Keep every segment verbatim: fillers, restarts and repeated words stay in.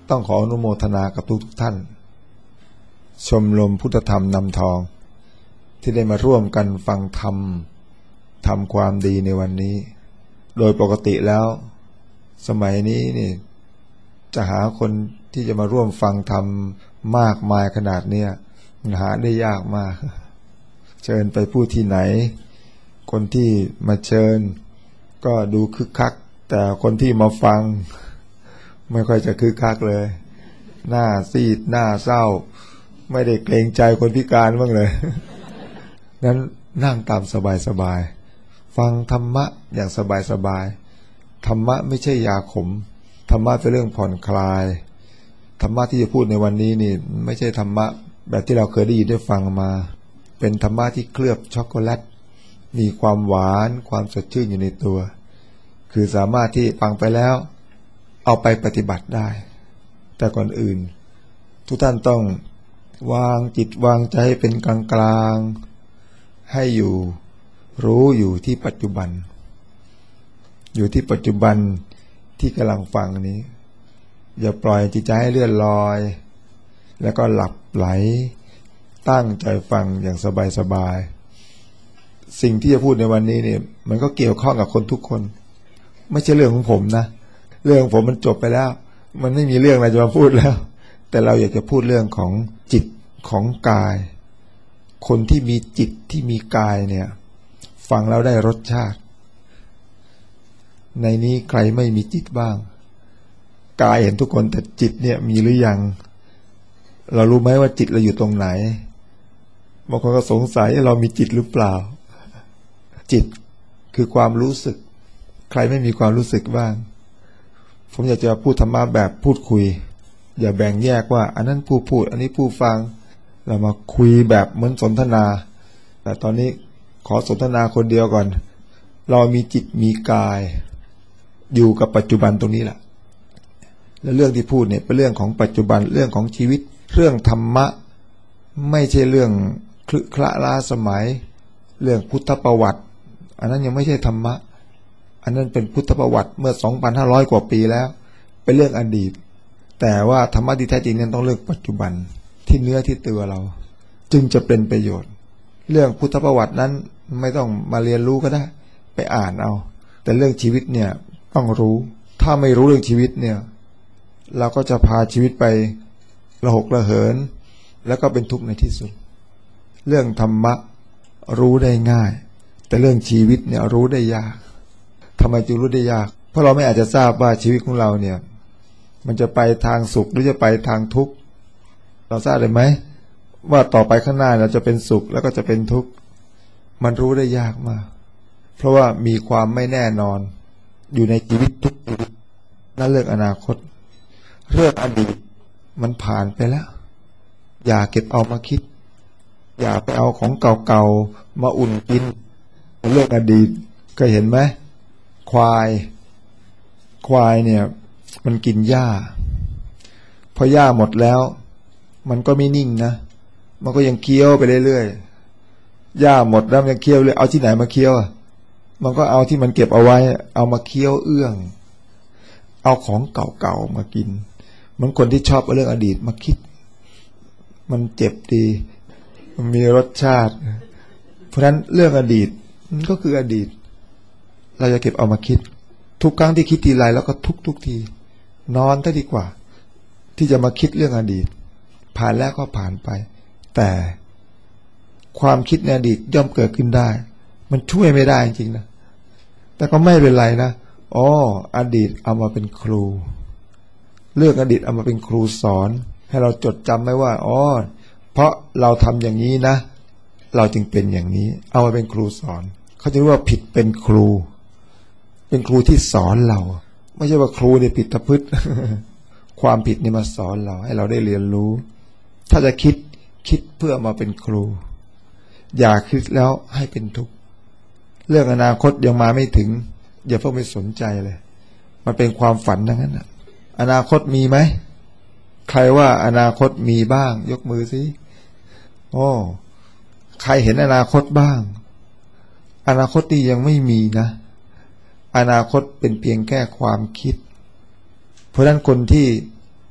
ต้องขออนุโมทนากับทุกทุกท่านชมรมพุทธธรรมนำทองที่ได้มาร่วมกันฟังธรรมทำความดีในวันนี้โดยปกติแล้วสมัยนี้นี่จะหาคนที่จะมาร่วมฟังธรรมมากมายขนาดเนี้ยหาได้ยากมากเชิญไปพูดที่ไหนคนที่มาเชิญก็ดูคึกคักแต่คนที่มาฟังไม่ค่อยจะคึกคักเลยหน้าซีดหน้าเศร้าไม่ได้เกรงใจคนพิการบ้างเลยนั้นนั่งตามสบายๆฟังธรรมะอย่างสบายๆธรรมะไม่ใช่ยาขมธรรมะเป็นเรื่องผ่อนคลายธรรมะที่จะพูดในวันนี้นี่ไม่ใช่ธรรมะแบบที่เราเคยได้ยินได้ฟังมาเป็นธรรมะที่เคลือบช็อกโกแลตมีความหวานความสดชื่นอยู่ในตัวคือสามารถที่ฟังไปแล้วเอาไปปฏิบัติได้แต่ก่อนอื่นทุกท่านต้องวางจิตวางใจเป็นกลางกลางให้อยู่รู้อยู่ที่ปัจจุบันอยู่ที่ปัจจุบันที่กำลังฟังนี้อย่าปล่อยจิตใจให้เลื่อนลอยแล้วก็หลับไหลตั้งใจฟังอย่างสบายๆสิ่งที่จะพูดในวันนี้เนี่ยมันก็เกี่ยวข้องกับคนทุกคนไม่ใช่เรื่องของผมนะเรื่องของผมมันจบไปแล้วมันไม่มีเรื่องอะไรจะมาพูดแล้วแต่เราอยากจะพูดเรื่องของจิตของกายคนที่มีจิตที่มีกายเนี่ยฟังแล้วได้รสชาติในนี้ใครไม่มีจิตบ้างกายเห็นทุกคนแต่จิตเนี่ยมีหรือยังเรารู้ไหมว่าจิตเราอยู่ตรงไหนบางคนก็สงสัยเรามีจิตหรือเปล่าจิตคือความรู้สึกใครไม่มีความรู้สึกบ้างผมอยากจะพูดธรรมะแบบพูดคุยอย่าแบ่งแยกว่าอันนั้นผู้พูดอันนี้ผู้ฟังเรามาคุยแบบเหมือนสนทนาแต่ตอนนี้ขอสนทนาคนเดียวก่อนเรามีจิตมีกายอยู่กับปัจจุบันตรงนี้แหละและเรื่องที่พูดเนี่ยเป็นเรื่องของปัจจุบันเรื่องของชีวิตเรื่องธรรมะไม่ใช่เรื่องคลึคละล้าสมัยเรื่องพุทธประวัติอันนั้นยังไม่ใช่ธรรมะอันนั้นเป็นพุทธประวัติเมื่อ สองพันห้าร้อย กว่าปีแล้วเป็นเรื่องอดีตแต่ว่าธรรมะที่แท้จริงนั้นต้องเรื่องปัจจุบันที่เนื้อที่ตัวเราจึงจะเป็นประโยชน์เรื่องพุทธประวัตินั้นไม่ต้องมาเรียนรู้ก็ได้ไปอ่านเอาแต่เรื่องชีวิตเนี่ยต้องรู้ถ้าไม่รู้เรื่องชีวิตเนี่ยเราก็จะพาชีวิตไประหกระเหินแล้วก็เป็นทุกข์ในที่สุดเรื่องธรรมะรู้ได้ง่ายแต่เรื่องชีวิตเนี่ยรู้ได้ยากทำไมจึงรู้ได้ยากเพราะเราไม่อาจจะทราบว่าชีวิตของเราเนี่ยมันจะไปทางสุขหรือจะไปทางทุกข์เราทราบได้ไหมว่าต่อไปข้างหน้าเราจะเป็นสุขแล้วก็จะเป็นทุกข์มันรู้ได้ยากมากเพราะว่ามีความไม่แน่นอนอยู่ในชีวิตทุกชีวิตนั่นเรื่องอนาคตเรื่องอดีตมันผ่านไปแล้วอย่าเก็บเอามาคิดอย่าไปเอาของเก่าๆมาอุ่นกินเรื่องอดีตก็เห็นไหมควายควายเนี่ยมันกินหญ้าพอหญ้าหมดแล้วมันก็ไม่นิ่งนะมันก็ยังเคี้ยวไปเรื่อยๆหญ้าหมดแล้วมันยังเคี้ยวเลยเอาที่ไหนมาเคี้ยวมันก็เอาที่มันเก็บเอาไว้เอามาเคี้ยวเอื้องเอาของเก่าๆมากินเหมือนคนที่ชอบเอาเรื่องอดีตมาคิดมันเจ็บดีมันมีรสชาติเพราะฉะนั้นเรื่องอดีตมันก็คืออดีตเราจะเก็บเอามาคิดทุกครั้งที่คิดทีไรแล้วก็ทุกทุกทีนอนซะดีกว่าที่จะมาคิดเรื่องอดีตผ่านแล้วก็ผ่านไปแต่ความคิดในอดีตย่อมเกิดขึ้นได้มันช่วยไม่ได้จริงๆนะแต่ก็ไม่เป็นไรนะอ๋ออดีตเอามาเป็นครูเรื่องอดีตเอามาเป็นครูสอนให้เราจดจำไว้ว่าอ๋อเพราะเราทำอย่างนี้นะเราจึงเป็นอย่างนี้เอามาเป็นครูสอนเขาจะเรียกว่าผิดเป็นครูเป็นครูที่สอนเราไม่ใช่ว่าครูเนี่ยผิดตะพึด ความผิดนี่มาสอนเราให้เราได้เรียนรู้ถ้าจะคิดคิดเพื่อมาเป็นครูอย่าคิดแล้วให้เป็นทุกข์เรื่องอนาคตยังมาไม่ถึงอย่าเพิ่งไปสนใจเลยมันเป็นความฝันทั้งนั้นนะอนาคตมีไหมใครว่าอนาคตมีบ้างยกมือสิโอ้ใครเห็นอนาคตบ้างอนาคตที่ยังไม่มีนะอนาคตเป็นเพียงแค่ความคิดเพราะฉะนั้นคนที่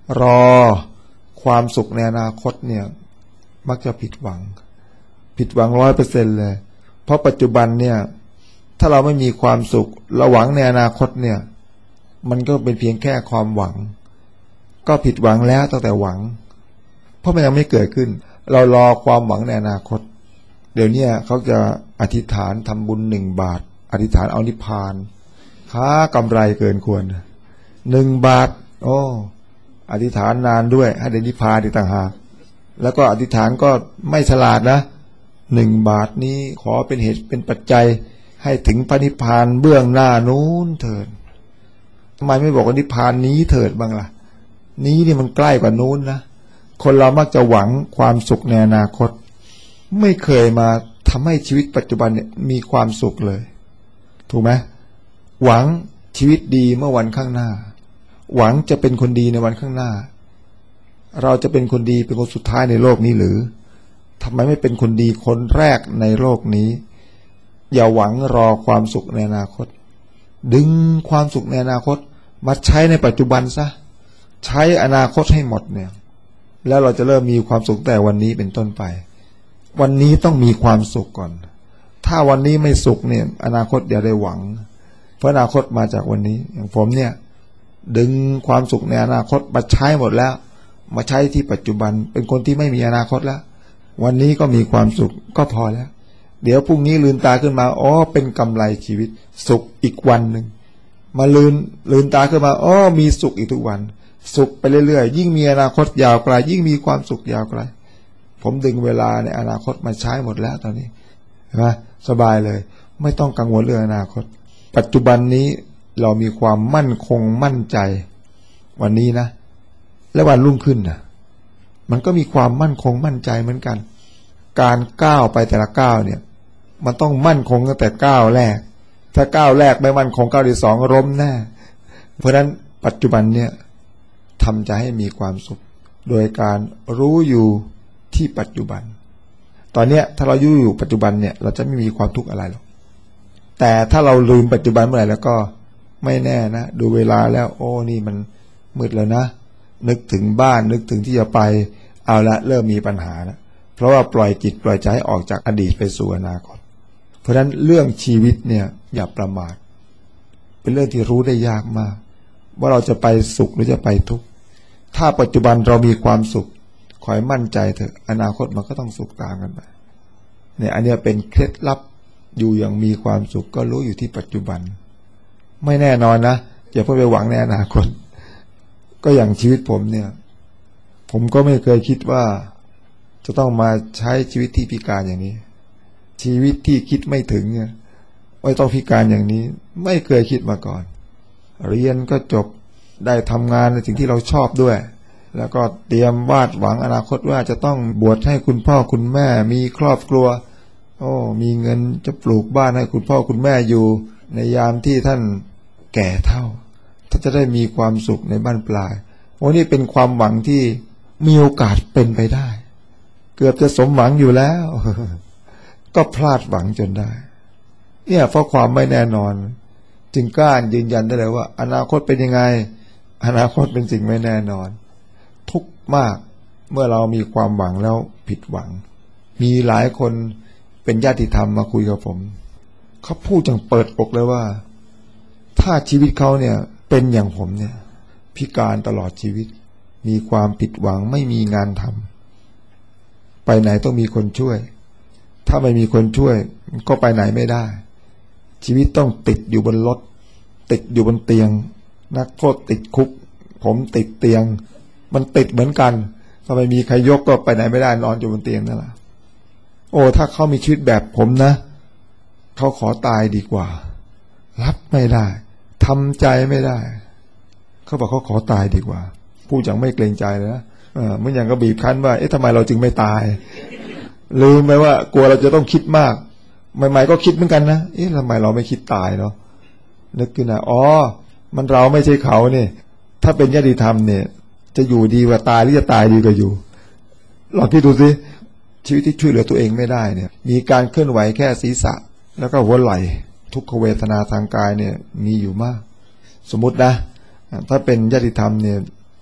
รอความสุขในอนาคตเนี่ยมักจะผิดหวังผิดหวังร้อยเปอร์เซ็นต์เลยเพราะปัจจุบันเนี่ยถ้าเราไม่มีความสุขเราหวังในอนาคตเนี่ยมันก็เป็นเพียงแค่ความหวังก็ผิดหวังแล้วตั้งแต่หวังเพราะมันยังไม่เกิดขึ้นเรารอความหวังในอนาคตเดี๋ยวนี้เขาจะอธิษฐานทำบุญหนึ่งบาทอธิษฐานเอานิพพานค้ากำไรเกินควรหนึ่งบาทโอ้อธิษฐานนานด้วยให้ได้นิพพานอีกต่างหากแล้วก็อธิษฐานก็ไม่ฉลาดนะหนึ่งบาทนี้ขอเป็นเหตุเป็นปัจจัยให้ถึงพระนิพพานเบื้องหน้านู้นเถิดทำไมไม่บอกว่านิพพานนี้เถิดบ้างล่ะนี้นี่มันใกล้กว่านู้นนะคนเรามักจะหวังความสุขในอนาคตไม่เคยมาทำให้ชีวิตปัจจุบันเนี่ยมีความสุขเลยถูกไหมหวังชีวิตดีเมื่อวันข้างหน้าหวังจะเป็นคนดีในวันข้างหน้าเราจะเป็นคนดีเป็นคนสุดท้ายในโลกนี้หรือทำไมไม่เป็นคนดีคนแรกในโลกนี้อย่าหวังรอความสุขในอนาคตดึงความสุขในอนาคตมาใช้ในปัจจุบันซะใช้อนาคตให้หมดเนี่ยแล้วเราจะเริ่มมีความสุขแต่วันนี้เป็นต้นไปวันนี้ต้องมีความสุขก่อนถ้าวันนี้ไม่สุขเนี่ยอนาคตอย่าได้หวังเพราะอนาคตมาจากวันนี้อย่างผมเนี่ยดึงความสุขในอนาคตมาใช้หมดแล้วมาใช้ที่ปัจจุบันเป็นคนที่ไม่มีอนาคตแล้ววันนี้ก็มีความสุขก็พอแล้วเดี๋ยวพรุ่งนี้ลืมตาขึ้นมาอ๋อเป็นกำไรชีวิตสุขอีกวันหนึ่งมาลืมลืมตาขึ้นมาอ๋อมีสุขอีกทุกวันสุขไปเรื่อยๆยิ่งมีอนาคตยาวไกลยิ่งมีความสุขยาวไกลผมดึงเวลาในอนาคตมาใช้หมดแล้วตอนนี้เห็นไหมสบายเลยไม่ต้องกังวลเรื่องอนาคตปัจจุบันนี้เรามีความมั่นคงมั่นใจวันนี้นะและวันรุ่งขึ้นนะมันก็มีความมั่นคงมั่นใจเหมือนกันการก้าวไปแต่ละก้าวเนี่ยมันต้องมั่นคงตั้งแต่ก้าวแรกถ้าก้าวแรกไม่มั่นคงก้าวที่สองล้มแน่เพราะฉะนั้นปัจจุบันเนี่ยทำใจให้มีความสุขโดยการรู้อยู่ที่ปัจจุบันตอนเนี้ยถ้าเราอยู่อยู่ปัจจุบันเนี่ยเราจะไม่มีความทุกข์อะไรหรอกแต่ถ้าเราลืมปัจจุบันเมื่อไหร่แล้วก็ไม่แน่นะดูเวลาแล้วโอ้นี่มันมืดแล้วนะนึกถึงบ้านนึกถึงที่จะไปเอาละเริ่มมีปัญหาแล้วเพราะว่าปล่อยจิตปล่อยใจให้ออกจากอดีตไปสู่อนาคตเพราะฉะนั้นเรื่องชีวิตเนี่ยอย่าประมาทเป็นเรื่องที่รู้ได้ยากมากว่าเราจะไปสุขหรือจะไปทุกข์ถ้าปัจจุบันเรามีความสุขขอให้มั่นใจเถอะอนาคตมันก็ต้องสุขตามกันไปเนี่ยอันนี้เป็นเคล็ดลับอยู่อย่างมีความสุขก็รู้อยู่ที่ปัจจุบันไม่แน่นอนนะอย่าเพิ่งไปหวังในอนาคตก็อย่างชีวิตผมเนี่ยผมก็ไม่เคยคิดว่าจะต้องมาใช้ชีวิตที่พิการอย่างนี้ชีวิตที่คิดไม่ถึงเนี่ยไม่ต้องพิการอย่างนี้ไม่เคยคิดมาก่อนเรียนก็จบได้ทำงานในสิ่งที่เราชอบด้วยแล้วก็เตรียมวาดหวังอนาคตว่าจะต้องบวชให้คุณพ่อคุณแม่มีครอบครัวโอ้มีเงินจะปลูกบ้านให้คุณพ่อคุณแม่อยู่ในยามที่ท่านแก่เฒ่าท่านจะได้มีความสุขในบ้านปลายโอ้นี่เป็นความหวังที่มีโอกาสเป็นไปได้เกือบจะสมหวังอยู่แล้วก็พลาดหวังจนได้เนี่ยเพราะความไม่แน่นอนจึงกล้ายืนยันได้เลยว่าอนาคตเป็นยังไงอนาคตเป็นสิ่งไม่แน่นอนทุกข์มากเมื่อเรามีความหวังแล้วผิดหวังมีหลายคนเป็นญาติธรรมมาคุยกับผมเขาพูดอย่างเปิดอกเลยว่าถ้าชีวิตเขาเนี่ยเป็นอย่างผมเนี่ยพิการตลอดชีวิตมีความผิดหวังไม่มีงานทำไปไหนต้องมีคนช่วยถ้าไม่มีคนช่วยก็ไปไหนไม่ได้ชีวิตต้องติดอยู่บนรถติดอยู่บนเตียงนักโทษติดคุกผมติดเตียงมันติดเหมือนกันถ้าไม่มีใครยกก็ไปไหนไม่ได้นอนอยู่บนเตียงนั่นแหละโอ้ถ้าเขามีชีวิตแบบผมนะเขาขอตายดีกว่ารับไม่ได้ทำใจไม่ได้เขาบอกเขาขอตายดีกว่าพูดอย่างไม่เกรงใจเลยนะเออมันอย่างก็บีบคั้นว่าเอ๊ะทำไมเราจึงไม่ตายลืมไปว่ากลัวเราจะต้องคิดมากใหม่ๆก็คิดเหมือนกันนะเอ๊ะทำไมเราไม่คิดตายเนาะนึกขึ้นนะอ๋อมันเราไม่ใช่เขาเนี่ยถ้าเป็นญาติธรรมเนี่ยจะอยู่ดีกว่าตายหรือจะตายดีกว่าอยู่ลองคิดดูสิชีวิตที่ช่วยเหลือตัวเองไม่ได้เนี่ยมีการเคลื่อนไหวแค่ศีรษะแล้วก็หัวไหล่ทุกขเวทนาทางกายเนี่ยมีอยู่มากสมมตินะถ้าเป็นญาติธรรมเนี่ย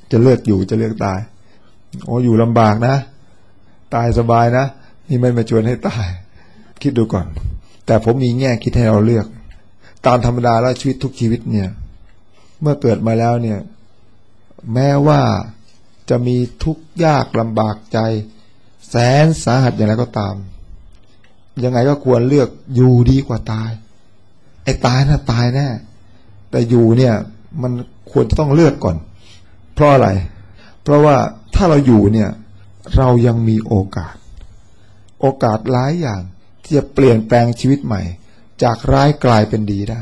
จะเลือกอยู่จะเลือกตายโอ้อยู่ลำบากนะตายสบายนะนี่ไม่มาชวนให้ตายคิดดูก่อนแต่ผมมีแง่คิดให้เราเลือกตามธรรมดาแล้วชีวิตทุกชีวิตเนี่ยเมื่อเกิดมาแล้วเนี่ยแม้ว่าจะมีทุกข์ยากลำบากใจแสนสาหัสอย่างไรก็ตามยังไงก็ควรเลือกอยู่ดีกว่าตายไอ้ตายน่ะตายแน่แต่อยู่เนี่ยมันควรจะต้องเลือกก่อนเพราะอะไรเพราะว่าถ้าเราอยู่เนี่ยเรายังมีโอกาสโอกาสหลายอย่างที่จะเปลี่ยนแปลงชีวิตใหม่จากร้ายกลายเป็นดีได้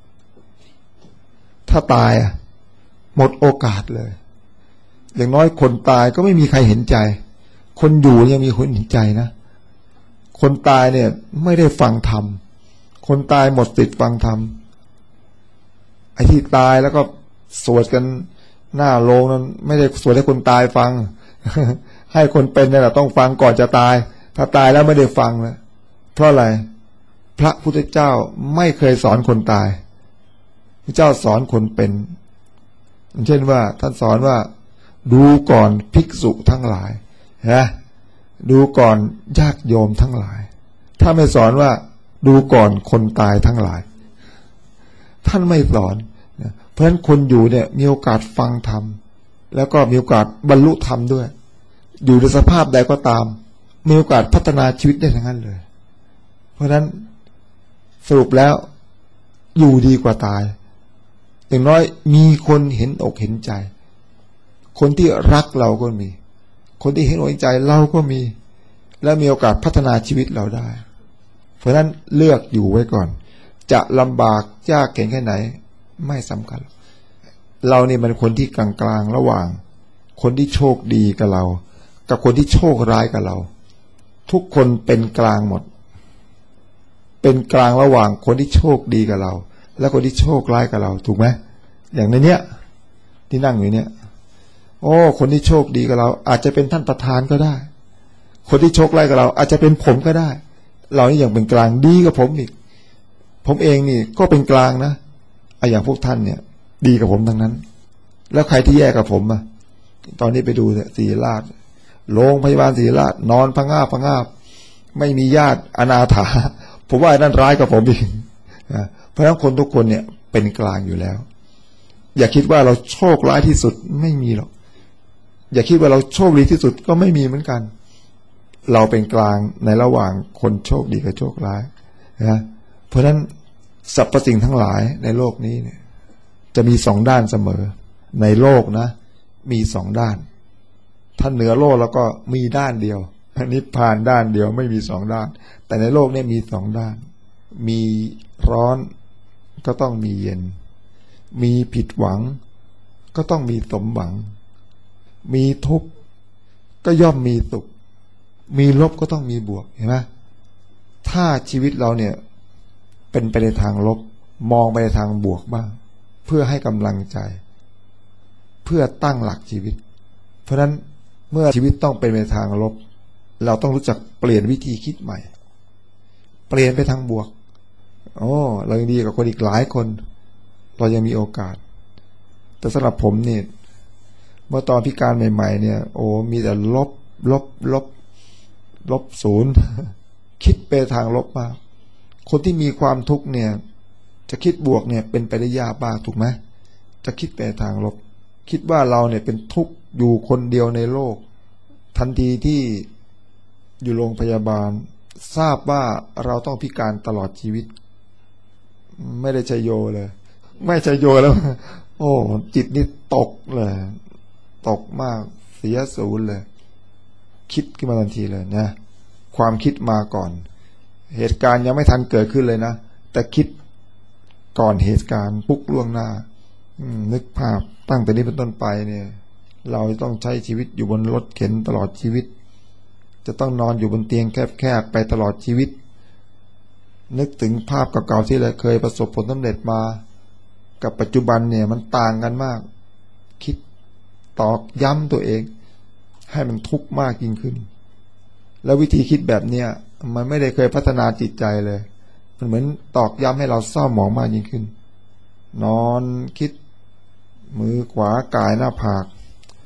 ถ้าตายอ่ะหมดโอกาสเลยอย่างน้อยคนตายก็ไม่มีใครเห็นใจคนอยู่ยังมีคนเห็นใจนะคนตายเนี่ยไม่ได้ฟังธรรมคนตายหมดสิทธิ์ฟังธรรมไอ้ที่ตายแล้วก็สวดกันหน้าโรงนั้นไม่ได้สวดให้คนตายฟัง ให้คนเป็นนี่แหละต้องฟังก่อนจะตายถ้าตายแล้วไม่ได้ฟังนะเพราะอะไรพระพุทธเจ้าไม่เคยสอนคนตายพระเจ้าสอนคนเป็นเช่นว่าท่านสอนว่าดูก่อนภิกษุทั้งหลายนะดูก่อนญาติโยมทั้งหลายถ้าไม่สอนว่าดูก่อนคนตายทั้งหลายท่านไม่สอนนะเพราะฉะนั้นคนอยู่เนี่ยมีโอกาสฟังธรรมแล้วก็มีโอกาสบรรลุธรรมด้วยอยู่ในสภาพใดก็ตามมีโอกาสพัฒนาชีวิตได้ทั้งนั้นเลยเพราะฉะนั้นสรุปแล้วอยู่ดีกว่าตายอย่างน้อยมีคนเห็นอกเห็นใจคนที่รักเราก็มีคนที่เห็นอกเห็นใจเราก็มีและมีโอกาสพัฒนาชีวิตเราได้เพราะฉะนั้นเลือกอยู่ไว้ก่อนจะลำบากยากเข็ญแค่ไหนไม่สำคัญเรานี่มันคนที่กลางๆระหว่างคนที่โชคดีกับเรากับคนที่โชคร้ายกับเราทุกคนเป็นกลางหมดเป็นกลางระหว่างคนที่โชคดีกับเราและคนที่โชคร้ายกับเราถูกไหมอย่างในเนี้ยที่นั่งอยู่เนี้ยโอ้คนที่โชคดีกับเราอาจจะเป็นท่านประธานก็ได้คนที่โชคร้ายกับเราอาจจะเป็นผมก็ได้เรานี่อย่างเป็นกลางดีกับผมอีกผมเองนี่ก็เป็นกลางนะไอ้อย่างพวกท่านเนี่ยดีกับผมทั้งนั้นแล้วใครที่แย่กับผมอ่ะตอนนี้ไปดูเนี่ยศรีราชโรงพยาบาลศรีราชนอนพังงาบพังงาบไม่มีญาติอนาถาผมว่าไอ้นั่นร้ายกับผมอีกนะเพราะฉะนั้นคนทุกคนเนี่ยเป็นกลางอยู่แล้วอย่าคิดว่าเราโชคร้ายที่สุดไม่มีหรอกอย่าคิดว่าเราโชคดีที่สุดก็ไม่มีเหมือนกันเราเป็นกลางในระหว่างคนโชคดีกับโชคร้ายนะเพราะฉะนั้นสรรพสิ่งทั้งหลายในโลกนี้เนี่ยจะมีสองด้านเสมอในโลกนะมีสองด้านถ้าเหนือโลกแล้วก็มีด้านเดียวนิพพานด้านเดียวไม่มีสองด้านแต่ในโลกนี้มีสองด้านมีร้อนก็ต้องมีเย็นมีผิดหวังก็ต้องมีสมหวังมีทุกข์ก็ย่อมมีสุขมีลบก็ต้องมีบวกเห็นไหมถ้าชีวิตเราเนี่ยเป็นไปในทางลบมองไปในทางบวกบ้างเพื่อให้กำลังใจเพื่อตั้งหลักชีวิตเพราะฉะนั้นเมื่อชีวิตต้องเป็นไปในทางลบเราต้องรู้จักเปลี่ยนวิธีคิดใหม่เปลี่ยนไปทางบวกโอ้เรายังดีกว่าคนอีกหลายคนเรายังมีโอกาสแต่สำหรับผมเนี่ยเมื่อตอนพิการใหม่ๆเนี่ยโอ้มีแต่ลบลบลบลบศูนย์คิดไปทางลบมากคนที่มีความทุกข์เนี่ยจะคิดบวกเนี่ยเป็นไปได้ยากมากถูกไหมจะคิดไปทางลบคิดว่าเราเนี่ยเป็นทุกข์อยู่คนเดียวในโลกทันทีที่อยู่โรงพยาบาลทราบว่าเราต้องพิการตลอดชีวิตไม่ได้ชัยโยเลยไม่ชัยโยแล้วโอ้จิตนี่ตกเลยตกมากเสียศูนย์เลยคิดขึ้นมาทันทีเลยนะความคิดมาก่อนเหตุการณ์ยังไม่ทันเกิดขึ้นเลยนะแต่คิดก่อนเหตุการณ์ปุ๊กล่วงหน้านึกภาพตั้งแต่นี้เป็นต้นไปเนี่ยเราต้องใช้ชีวิตอยู่บนรถเข็นตลอดชีวิตจะต้องนอนอยู่บนเตียงแคบๆไปตลอดชีวิตนึกถึงภาพเก่าๆที่เราเคยประสบผลสำเร็จมากับปัจจุบันเนี่ยมันต่างกันมากคิดตอกย้ำตัวเองให้มันทุกข์มากยิ่งขึ้นแล้ววิธีคิดแบบเนี้ยมันไม่ได้เคยพัฒนาจิตใจเลยมันเหมือนตอกย้ำให้เราเศร้าหมองมากยิ่งขึ้นนอนคิดมือขวาก่ายหน้าผาก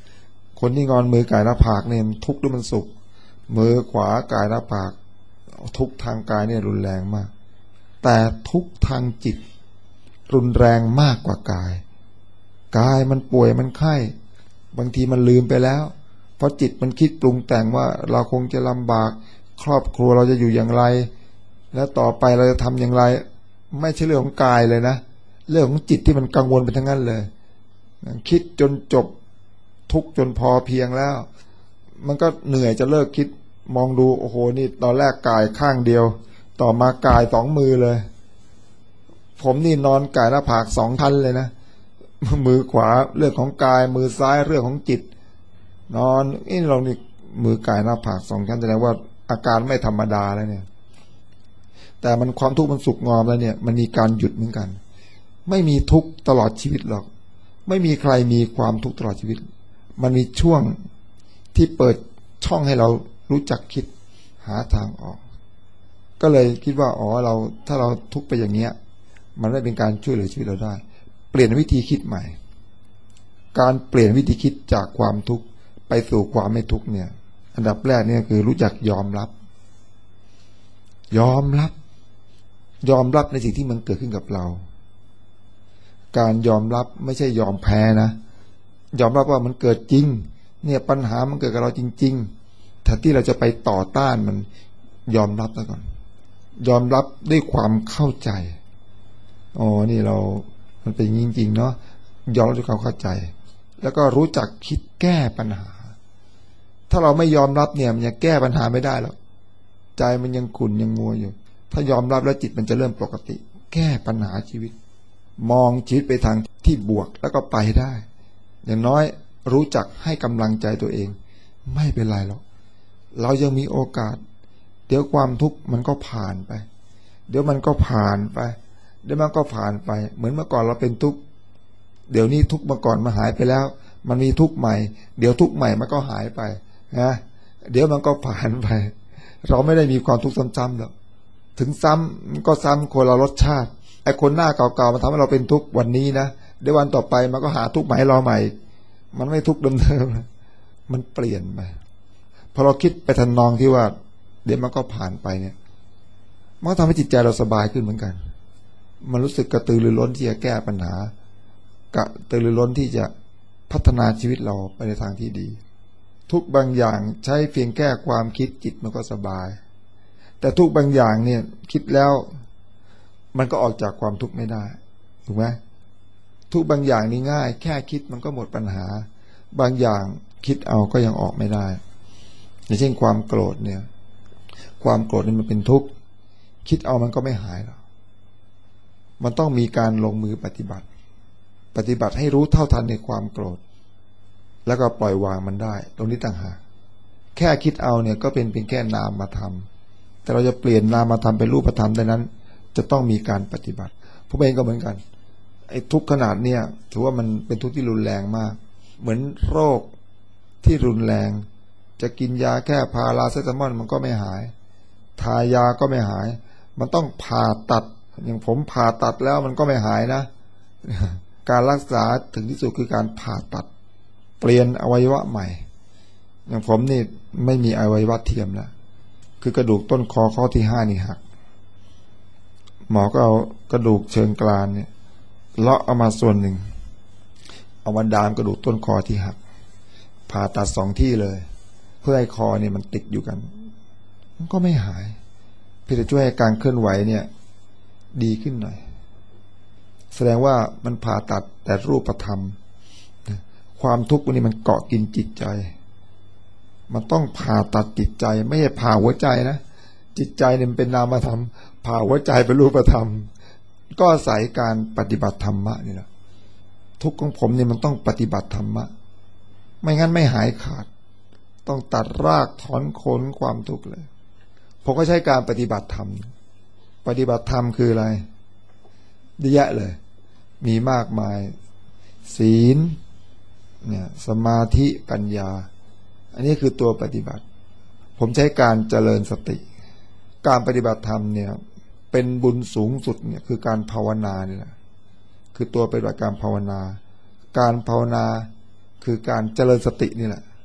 คนที่งอนมือก่ายหน้าผากเนี่ยทุกข์หรือมันสุขมือขวาก่ายหน้าผากทุกข์ทางกายเนี่ยรุนแรงมากแต่ทุกข์ทางจิตรุนแรงมากกว่ากายกายมันป่วยมันไข้บางทีมันลืมไปแล้วเพราะจิตมันคิดปรุงแต่งว่าเราคงจะลำบากครอบครัวเราจะอยู่อย่างไรแล้วต่อไปเราจะทำอย่างไรไม่ใช่เรื่องของกายเลยนะเรื่องของจิตที่มันกังวลไปทั้งนั้นเลยคิดจนจบทุกจนพอเพียงแล้วมันก็เหนื่อยจะเลิกคิดมองดูโอ้โหนี่ตอนแรกกายข้างเดียวต่อมากายสองมือเลยผมนี่นอนกายหน้าผากสองทันเลยนะมือขวาเรื่องของกายมือซ้ายเรื่องของจิตนอนนี่เรานี่มือกายหน้าผากสองชั้นแสดงว่าอาการไม่ธรรมดาแล้วเนี่ยแต่มันความทุกข์มันสุกงอมแล้วเนี่ยมันมีการหยุดเหมือนกันไม่มีทุกข์ตลอดชีวิตหรอกไม่มีใครมีความทุกข์ตลอดชีวิตมันมีช่วงที่เปิดช่องให้เรารู้จักคิดหาทางออกก็เลยคิดว่าอ๋อเราถ้าเราทุกข์ไปอย่างเงี้ยมันไม่เป็นการช่วยเหลือชีวิตเราได้เปลี่ยนวิธีคิดใหม่การเปลี่ยนวิธีคิดจากความทุกข์ไปสู่ความไม่ทุกข์เนี่ยอันดับแรกเนี่ยคือรู้จักยอมรับยอมรับยอมรับในสิ่งที่มันเกิดขึ้นกับเราการยอมรับไม่ใช่ยอมแพ้นะยอมรับว่ามันเกิดจริงเนี่ยปัญหามันเกิดกับเราจริงๆแทนที่เราจะไปต่อต้านมันยอมรับซะก่อนยอมรับด้วยความเข้าใจอ๋อนี่เรามันเป็นจริงๆเนาะยอมรับด้วยความเข้าใจแล้วก็รู้จักคิดแก้ปัญหาถ้าเราไม่ยอมรับเนี่ยมันยังแก้ปัญหาไม่ได้หรอกใจมันยังขุ่นยังมัวอยู่ถ้ายอมรับแล้วจิตมันจะเริ่มปกติแก้ปัญหาชีวิตมองชีวิตไปทางที่บวกแล้วก็ไปได้อย่างน้อยรู้จักให้กำลังใจตัวเองไม่เป็นไรหรอกเรายังมีโอกาสเดี๋ยวความทุกข์มันก็ผ่านไปเดี๋ยวมันก็ผ่านไปเดี๋ยวมันก็ผ่านไปเหมือนเมื่อก่อนเราเป็นทุกข์เดี๋ยวนี้ทุกข์เมื่อก่อนมันหายไปแล้วมันมีทุกข์ใหม่เดี๋ยวทุกข์ใหม่มันก็หายไปนะเดี๋ยวมันก็ผ่านไปเราไม่ได้มีความทุกข์ซ้ำๆหรอกถึงซ้ำมันก็ซ้ำคนละรสชาติไอ้คนหน้าเก่าๆมันทำให้เราเป็นทุกข์วันนี้นะเดี๋ยววันต่อไปมันก็หาทุกข์ใหม่ให้เราใหม่มันไม่ทุกข์เดิมๆมันเปลี่ยนไปพอเราคิดไปทำนองที่ว่าเดี๋ยวมันก็ผ่านไปเนี่ยมันก็ทำให้จิตใจเราสบายขึ้นเหมือนกันมันรู้สึกกระตือรือร้นที่จะแก้ปัญหากระตือรือร้นที่จะพัฒนาชีวิตเราไปในทางที่ดีทุกบางอย่างใช้เพียงแก้ความคิดจิตมันก็สบายแต่ทุกบางอย่างเนี่ยคิดแล้วมันก็ออกจากความทุกข์ไม่ได้ถูกไหมทุกบางอย่างนี่ง่ายแค่คิดมันก็หมดปัญหาบางอย่างคิดเอาก็ยังออกไม่ได้อย่างเช่นความโกรธเนี่ยความโกรธนี่มันเป็นทุกข์คิดเอามันก็ไม่หายหรอกมันต้องมีการลงมือปฏิบัติปฏิบัติให้รู้เท่าทันในความโกรธแล้วก็ปล่อยวางมันได้ตรงนี้ต่างหากแค่คิดเอาเนี่ยก็เป็นเพียงแค่นามธรรมแต่เราจะเปลี่ยนนามธรรมเป็นรูปธรรมได้นั้นจะต้องมีการปฏิบัติผมเองก็เหมือนกันไอ้ทุกข์ขนาดเนี่ยถือว่ามันเป็นทุกข์ที่รุนแรงมากเหมือนโรคที่รุนแรงจะกินยาแก้พาราเซตามอลมันก็ไม่หายทายาก็ไม่หายมันต้องผ่าตัดอย่างผมผ่าตัดแล้วมันก็ไม่หายนะการรักษาถึงที่สุดคือการผ่าตัดเปลี่ยนอวัยวะใหม่อย่างผมนี่ไม่มีอวัยวะเทียมแล้วคือกระดูกต้นคอข้อที่ห้านี่หักหมอก็เอากระดูกเชิงกรานเนี่ยเลาะเอามาส่วนหนึ่งเอามาดามกระดูกต้นคอที่หักผ่าตัดสองที่เลยเพื่อให้คอเนี่ยมันติดอยู่กันมันก็ไม่หายเพื่อจะช่วยให้การเคลื่อนไหวเนี่ยดีขึ้นหน่อยแสดงว่ามันผ่าตัดแต่รูปธรรมความทุกข์นี้มันเกาะกินจิตใจมันต้องผ่าตัดจิตใจไม่ใช่ผ่าหัวใจนะจิตใจเนี่ยมันเป็นนามธรรมผ่าหัวใจเป็นรูปธรรมก็อาศัยการปฏิบัติธรรมะนี่แหละทุกข์ของผมเนี่ยมันต้องปฏิบัติธรรมะไม่งั้นไม่หายขาดต้องตัดรากถอนโคนความทุกข์เลยผมก็ใช้การปฏิบัติธรรมปฏิบัติธรรมคืออะไรเยอะแยะเลยมีมากมายศีลเนี่ยสมาธิปัญญาอันนี้คือตัวปฏิบัติผมใช้การเจริญสติการปฏิบัติธรรมเนี่ยเป็นบุญสูงสุดเนี่ยคือการภาวนาเนี่ยแหละคือตัวปฏิบัติการภาวนาการภาวนาคือการเจริญสตินี่แหละ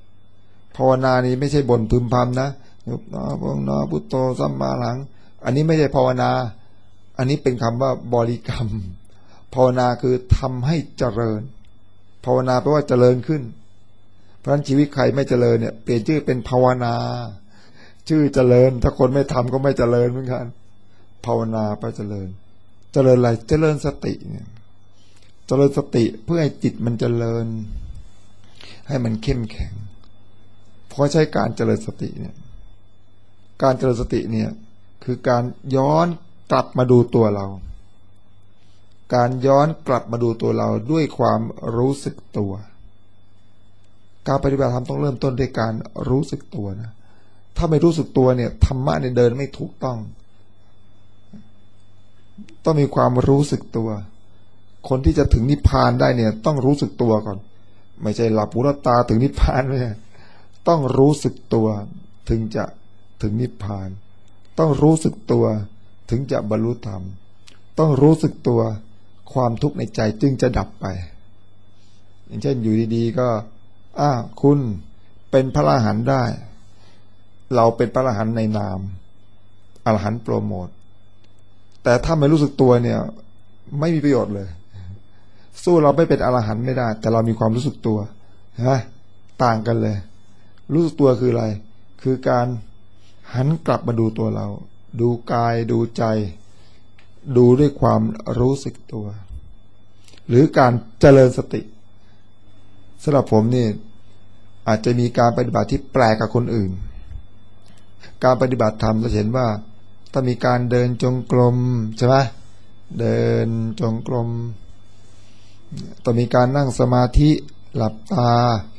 ภาวนานี้ไม่ใช่บ่นพึมพำนะยุบหนอพองหนอพุทโธสัมมาหลังอันนี้ไม่ใช่ภาวนาอันนี้เป็นคำว่าบริกรรมภาวนาคือทำให้เจริญภาวนาแปลว่าเจริญขึ้นเพราะฉะนั้นชีวิตใครไม่เจริญเนี่ยเปลี่ยนชื่อเป็นภาวนาชื่อเจริญถ้าคนไม่ทำก็ไม่เจริญเหมือนกันภาวนาไปเจริญเจริญอะไรเจริญสติเนี่ยเจริญสติเพื่อให้จิตมันเจริญให้มันเข้มแข็งเพราะใช้การเจริญสติเนี่ยการเจริญสติเนี่ยคือการย้อนกลับมาดูตัวเราการย้อนกลับมาดูตัวเราด้วยความรู้สึกตัวการปฏิบัติธรรมต้องเริ่มต้นด้วยการรู้สึกตัวนะถ้าไม่รู้สึกตัวเนี่ยธรรมะเนี่ยเดินไม่ถูกต้องต้องมีความรู้สึกตัวคนที่จะถึงนิพพานได้เนี่ยต้องรู้สึกตัวก่อนไม่ใช่หลับหูหลับตาถึงนิพพานไม่ใช่ต้องรู้สึกตัวถึงจะถึงนิพพานต้องรู้สึกตัวถึงจะบรรลุธรรมต้องรู้สึกตัวความทุกข์ในใจจึงจะดับไปอย่างเช่นอยู่ดีๆก็อ้าคุณเป็นพระอรหันต์ได้เราเป็นพระอรหันต์ในนามอรหันต์โปรโมทแต่ถ้าไม่รู้สึกตัวเนี่ยไม่มีประโยชน์เลยสู้เราไม่เป็นอรหันต์ไม่ได้แต่เรามีความรู้สึกตัวนะต่างกันเลยรู้สึกตัวคืออะไรคือการหันกลับมาดูตัวเราดูกายดูใจดูด้วยความรู้สึกตัวหรือการเจริญสติสำหรับผมนี่อาจจะมีการปฏิบัติที่แปลกกับคนอื่นการปฏิบัติธรรมเราเห็นว่าถ้ามีการเดินจงกรมใช่ไหมเดินจงกรมต้องมีการนั่งสมาธิหลับตา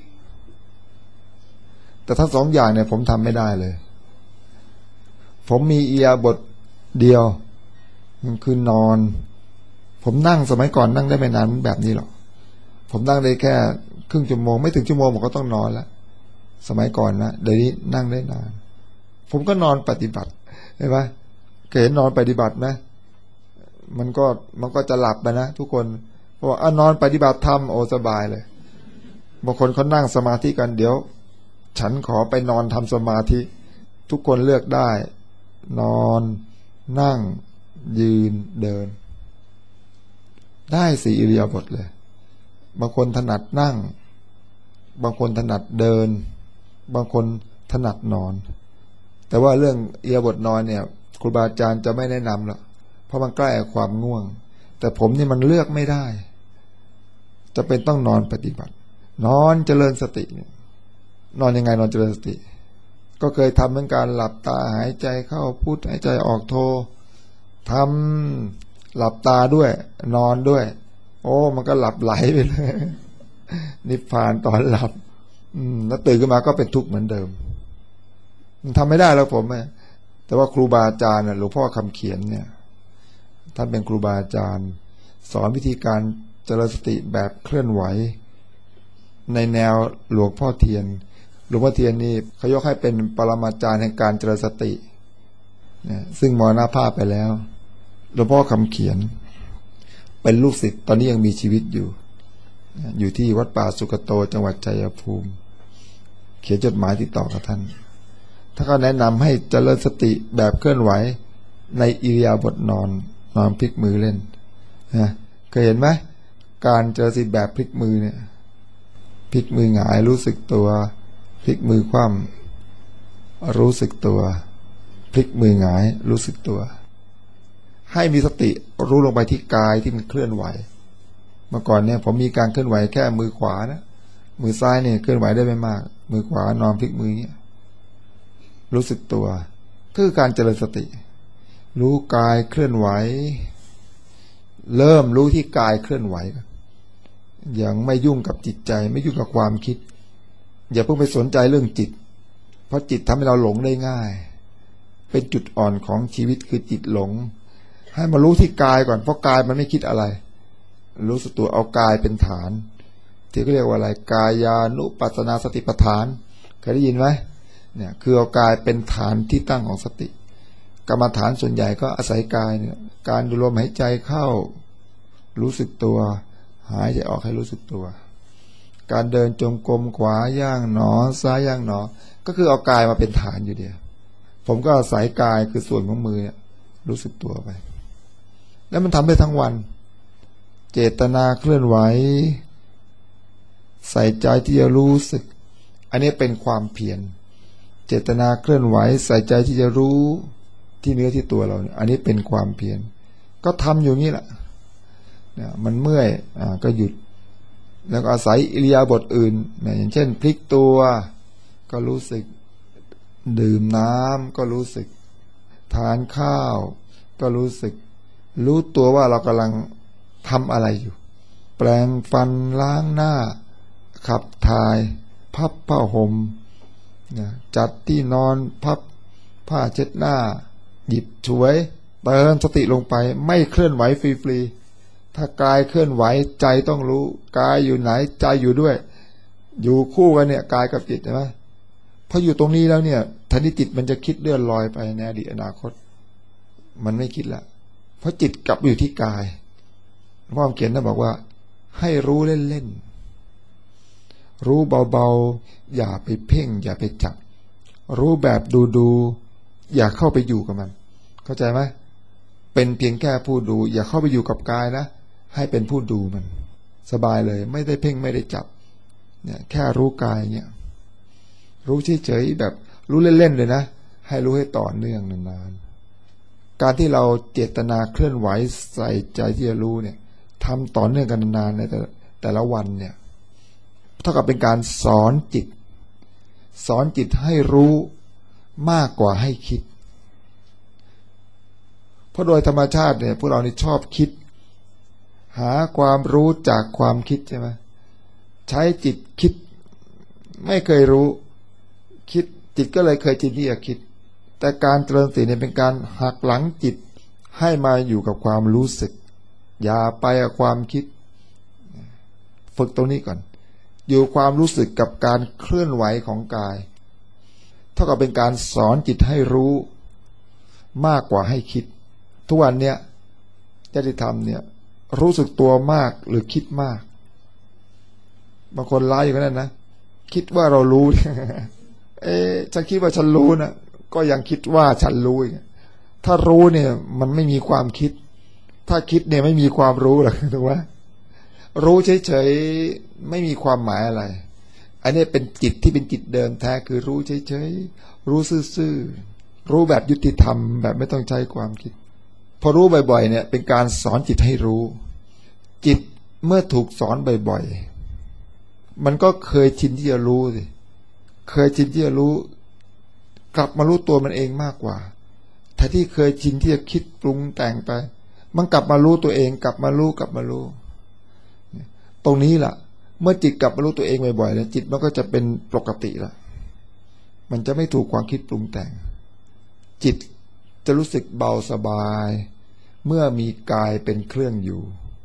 แต่ทั้งสองอย่างเนี่ยผมทำไม่ได้เลยผมมีอิริยาบถเดียวมันคือนอนผมนั่งสมัยก่อนนั่งได้ไม่นานแบบนี้หรอกผมนั่งได้แค่ครึ่งชั่วโมงไม่ถึงชั่วโมงผมก็ต้องนอนแล้วสมัยก่อนนะเดี๋ยวนี้นั่งได้นานผมก็นอนปฏิบัติเห็นไหมเคยเห็นนอนปฏิบัติไหมมันก็มันก็จะหลับไปนะทุกคนเพราะว่านอนปฏิบัติธรรมโอสบายเลยบางคนเขานั่งสมาธิกันเดี๋ยวฉันขอไปนอนทำสมาธิทุกคนเลือกได้นอนนั่งยืนเดินได้สี่อิริยาบถเลยบางคนถนัดนั่งบางคนถนัดเดินบางคนถนัดนอนแต่ว่าเรื่องอิริยาบถนอนเนี่ยครูบาอาจารย์จะไม่แนะนำหรอกเพราะมันใกล้กับความง่วงแต่ผมนี่มันเลือกไม่ได้จะเป็นต้องนอนปฏิบัตินอนเจริญสติเนี่ยนอนยังไงนอนเจริญสติก็เคยทำเหมือนการหลับตาหายใจเข้าพุทหายใจออกโททำหลับตาด้วยนอนด้วยโอ้มันก็หลับไหลไปเลยนิพพานตอนหลับอืมแล้วตื่นขึ้นมาก็เป็นทุกข์เหมือนเดิมมันทำไม่ได้แล้วผมแต่ว่าครูบาอาจารย์หลวงพ่อคำเขียนเนี่ยท่านเป็นครูบาอาจารย์สอนวิธีการเจริญสติแบบเคลื่อนไหวในแนวหลวงพ่อเทียนหลวงพ่อเทียนนี่เขายกให้เป็นปรมาจารย์แห่งการเจริญสตินะซึ่งมรณภาพไปแล้วหลวงพ่อคำเขียนเป็นลูกศิษย์ตอนนี้ยังมีชีวิตอยู่อยู่ที่วัดป่าสุกโตจังหวัดชัยภูมิเขียนจดหมายติดต่อกับท่านท่านก็แนะนำให้เจริญสติแบบเคลื่อนไหวในอิริยาบถนอนนอนพลิกมือเล่นนะเคยเห็นไหมการเจริญสติแบบพลิกมือเนี่ยพลิกมือหงายรู้สึกตัวพลิกมือคว่ำรู้สึกตัวพลิกมือหงายรู้สึกตัวให้มีสติรู้ลงไปที่กายที่มันเคลื่อนไหวเมื่อก่อนเนี่ยผมมีการเคลื่อนไหวแค่มือขวานะมือซ้ายเนี่ยเคลื่อนไหวได้ไม่มากมือขวานอนพลิกมือเงี้ยรู้สึกตัวคือการเจริญสติรู้กายเคลื่อนไหวเริ่มรู้ที่กายเคลื่อนไหวอย่างไม่ยุ่งกับจิตใจไม่ยุ่งกับความคิดอย่าเพิ่งไปสนใจเรื่องจิตเพราะจิตทำให้เราหลงได้ง่ายเป็นจุดอ่อนของชีวิตคือจิตหลงให้มารู้ที่กายก่อนเพราะกายมันไม่คิดอะไรรู้สึกตัวเอากายเป็นฐานที่เขาเรียกว่าอะไรกายานุปัสสนาสติปัฏฐานเคยได้ยินไหมเนี่ยคือเอากายเป็นฐานที่ตั้งของสติกรรมฐานส่วนใหญ่ก็อาศัยกายเนี่ยการดูลมหายใจเข้ารู้สึกตัวหายใจออกให้รู้สึกตัวการเดินจงกรมขวาย่างหนอซ้ายย่างหนอก็คือเอากายมาเป็นฐานอยู่เดียวผมก็อาศัยกายคือส่วนของมือเนี่ยรู้สึกตัวไปแล้วมันทำได้ทั้งวันเจตนาเคลื่อนไหวใส่ใจที่จะรู้สึกอันนี้เป็นความเพียรเจตนาเคลื่อนไหวใส่ใจที่จะรู้ที่เนื้อที่ตัวเราเนี่ยอันนี้เป็นความเพียรก็ทำอยู่งี้แหละเนี่ยมันเมื่อยอ่าก็หยุดแล้วก็อาศัยอิริยาบถอื่นเนี่ยอย่างเช่นพลิกตัวก็รู้สึกดื่มน้ำก็รู้สึกทานข้าวก็รู้สึกรู้ตัวว่าเรากำลังทำอะไรอยู่แปรงฟันล้างหน้าขับถ่ายพับผ้าห่มจัดที่นอนพับผ้าเช็ดหน้าหยิบฉวยเติมสติลงไปไม่เคลื่อนไหวฟรีๆถ้ากายเคลื่อนไหวใจต้องรู้กายอยู่ไหนใจอยู่ด้วยอยู่คู่กันเนี่ยกายกับจิตใช่ไหมพออยู่ตรงนี้แล้วเนี่ยทันทีจิตมันจะคิดเลื่อนลอยไปในอดีตอนาคตมันไม่คิดละเพราะจิตกลับอยู่ที่กายพ่อเขียนนะบอกว่าให้รู้เล่นๆรู้เบาๆอย่าไปเพ่งอย่าไปจับรู้แบบดูๆอย่าเข้าไปอยู่กับมันเข้าใจไหมเป็นเพียงแค่ผู้ดูอย่าเข้าไปอยู่กับกายนะให้เป็นผู้ดูมันสบายเลยไม่ได้เพ่งไม่ได้จับเนี่ยแค่รู้กายเนี่ยรู้เฉยๆแบบรู้เล่นๆเลยนะให้รู้ให้ต่อเนื่องนานๆการที่เราเจตนาเคลื่อนไหวใส่ใจที่จะรู้เนี่ยทำต่อเนื่องกันนานๆในแต่แต่ละวันเนี่ยเท่ากับเป็นการสอนจิตสอนจิตให้รู้มากกว่าให้คิดเพราะโดยธรรมชาติเนี่ยพวกเรานี่ชอบคิดหาความรู้จากความคิดใช่ไหมใช้จิตคิดไม่เคยรู้คิดจิตก็เลยเคยจิตที่จะคิดแต่การเจริญสติเนี่ยเป็นการหักหลังจิตให้มาอยู่กับความรู้สึกอย่าไปกับความคิดฝึกตรงนี้ก่อนอยู่ความรู้สึกกับการเคลื่อนไหวของกายเท่ากับเป็นการสอนจิตให้รู้มากกว่าให้คิดทุกวันเนี้ยญาติธรรมเนี่ยรู้สึกตัวมากหรือคิดมากบางคนไล่อยู่นั่นนะคิดว่าเรารู้ เอ๊ะฉันคิดว่าฉันรู้นะก็ยังคิดว่าฉันรู้ถ้ารู้เนี่ยมันไม่มีความคิดถ้าคิดเนี่ยไม่มีความรู้หรอกถูกไหมรู้เฉยๆไม่มีความหมายอะไรอันนี้เป็นจิตที่เป็นจิตเดิมแท้คือรู้เฉยๆรู้ซื่อๆรู้แบบยุติธรรมแบบไม่ต้องใช้ความคิดพอรู้บ่อยๆเนี่ยเป็นการสอนจิตให้รู้จิตเมื่อถูกสอนบ่อยๆมันก็เคยชินที่จะรู้สิเคยชินที่จะรู้กลับมารู้ตัวมันเองมากกว่าถ้าที่เคยชินที่จะคิดปรุงแต่งไปมันกลับมารู้ตัวเองกลับมารู้กลับมารู้ตรงนี้ล่ะเมื่อจิตกลับมารู้ตัวเองบ่อยๆแล้วจิตมันก็จะเป็นปกติละมันจะไม่ถูกความคิดปรุงแต่งจิตจะรู้สึกเบาสบายเมื่อมีกายเป็นเครื่องอยู่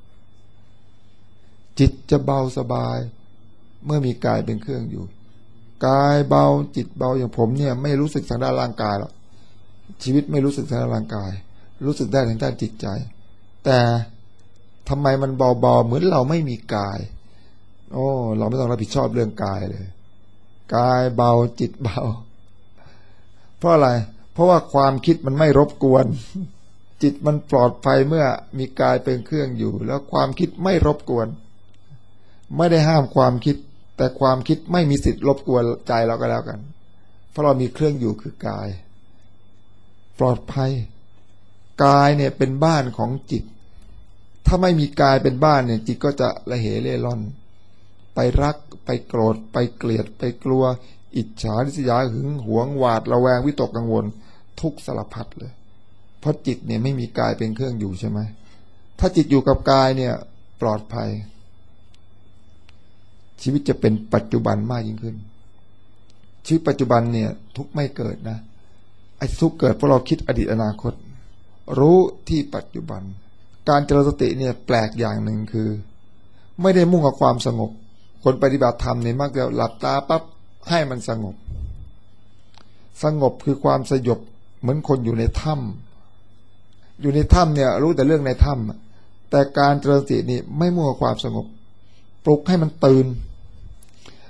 จิตจะเบาสบายเมื่อมีกายเป็นเครื่องอยู่กายเบาจิตเบาอย่างผมเนี่ยไม่รู้สึกทางด้านร่างกายหรอกชีวิตไม่รู้สึกทางด้านร่างกายรู้สึกได้ทางด้านจิตใจแต่ทำไมมันเบาๆเหมือนเราไม่มีกายโอ้เราไม่ต้องรับผิดชอบเรื่องกายเลยกายเบาจิตเบาเพราะอะไรเพราะว่าความคิดมันไม่รบกวนจิตมันปลอดภัยเมื่อมีกายเป็นเครื่องอยู่แล้วความคิดไม่รบกวนไม่ได้ห้ามความคิดแต่ความคิดไม่มีสิทธิ์รบกวนใจเราก็แล้วกันเพราะเรามีเครื่องอยู่คือกายปลอดภัยกายเนี่ยเป็นบ้านของจิตถ้าไม่มีกายเป็นบ้านเนี่ยจิตก็จะละเหเร่ร่อนไปรักไปโกรธไปเกลียดไปกลัวอิจฉาริษยาหึงหวงหวาดระแวงวิตกกังวลทุกสารพัดเลยเพราะจิตเนี่ยไม่มีกายเป็นเครื่องอยู่ใช่ไหมถ้าจิตอยู่กับกายเนี่ยปลอดภัยชีวิตจะเป็นปัจจุบันมากยิ่งขึ้นชีวิตปัจจุบันเนี่ยทุกไม่เกิดนะไอ้ทุกเกิดเพราะเราคิดอดีตอนาคตรู้ที่ปัจจุบันการเจริญสติเนี่ยแปลกอย่างหนึ่งคือไม่ได้มุ่งกับความสงบคนปฏิบัติธรรมเนี่ยมักจะหลับตาปั๊บให้มันสงบสงบคือความสยบเหมือนคนอยู่ในถ้ำอยู่ในถ้ำเนี่ยรู้แต่เรื่องในถ้ำแต่การเจริญสตินี่ไม่มุ่งกับความสงบปลุกให้มันตื่น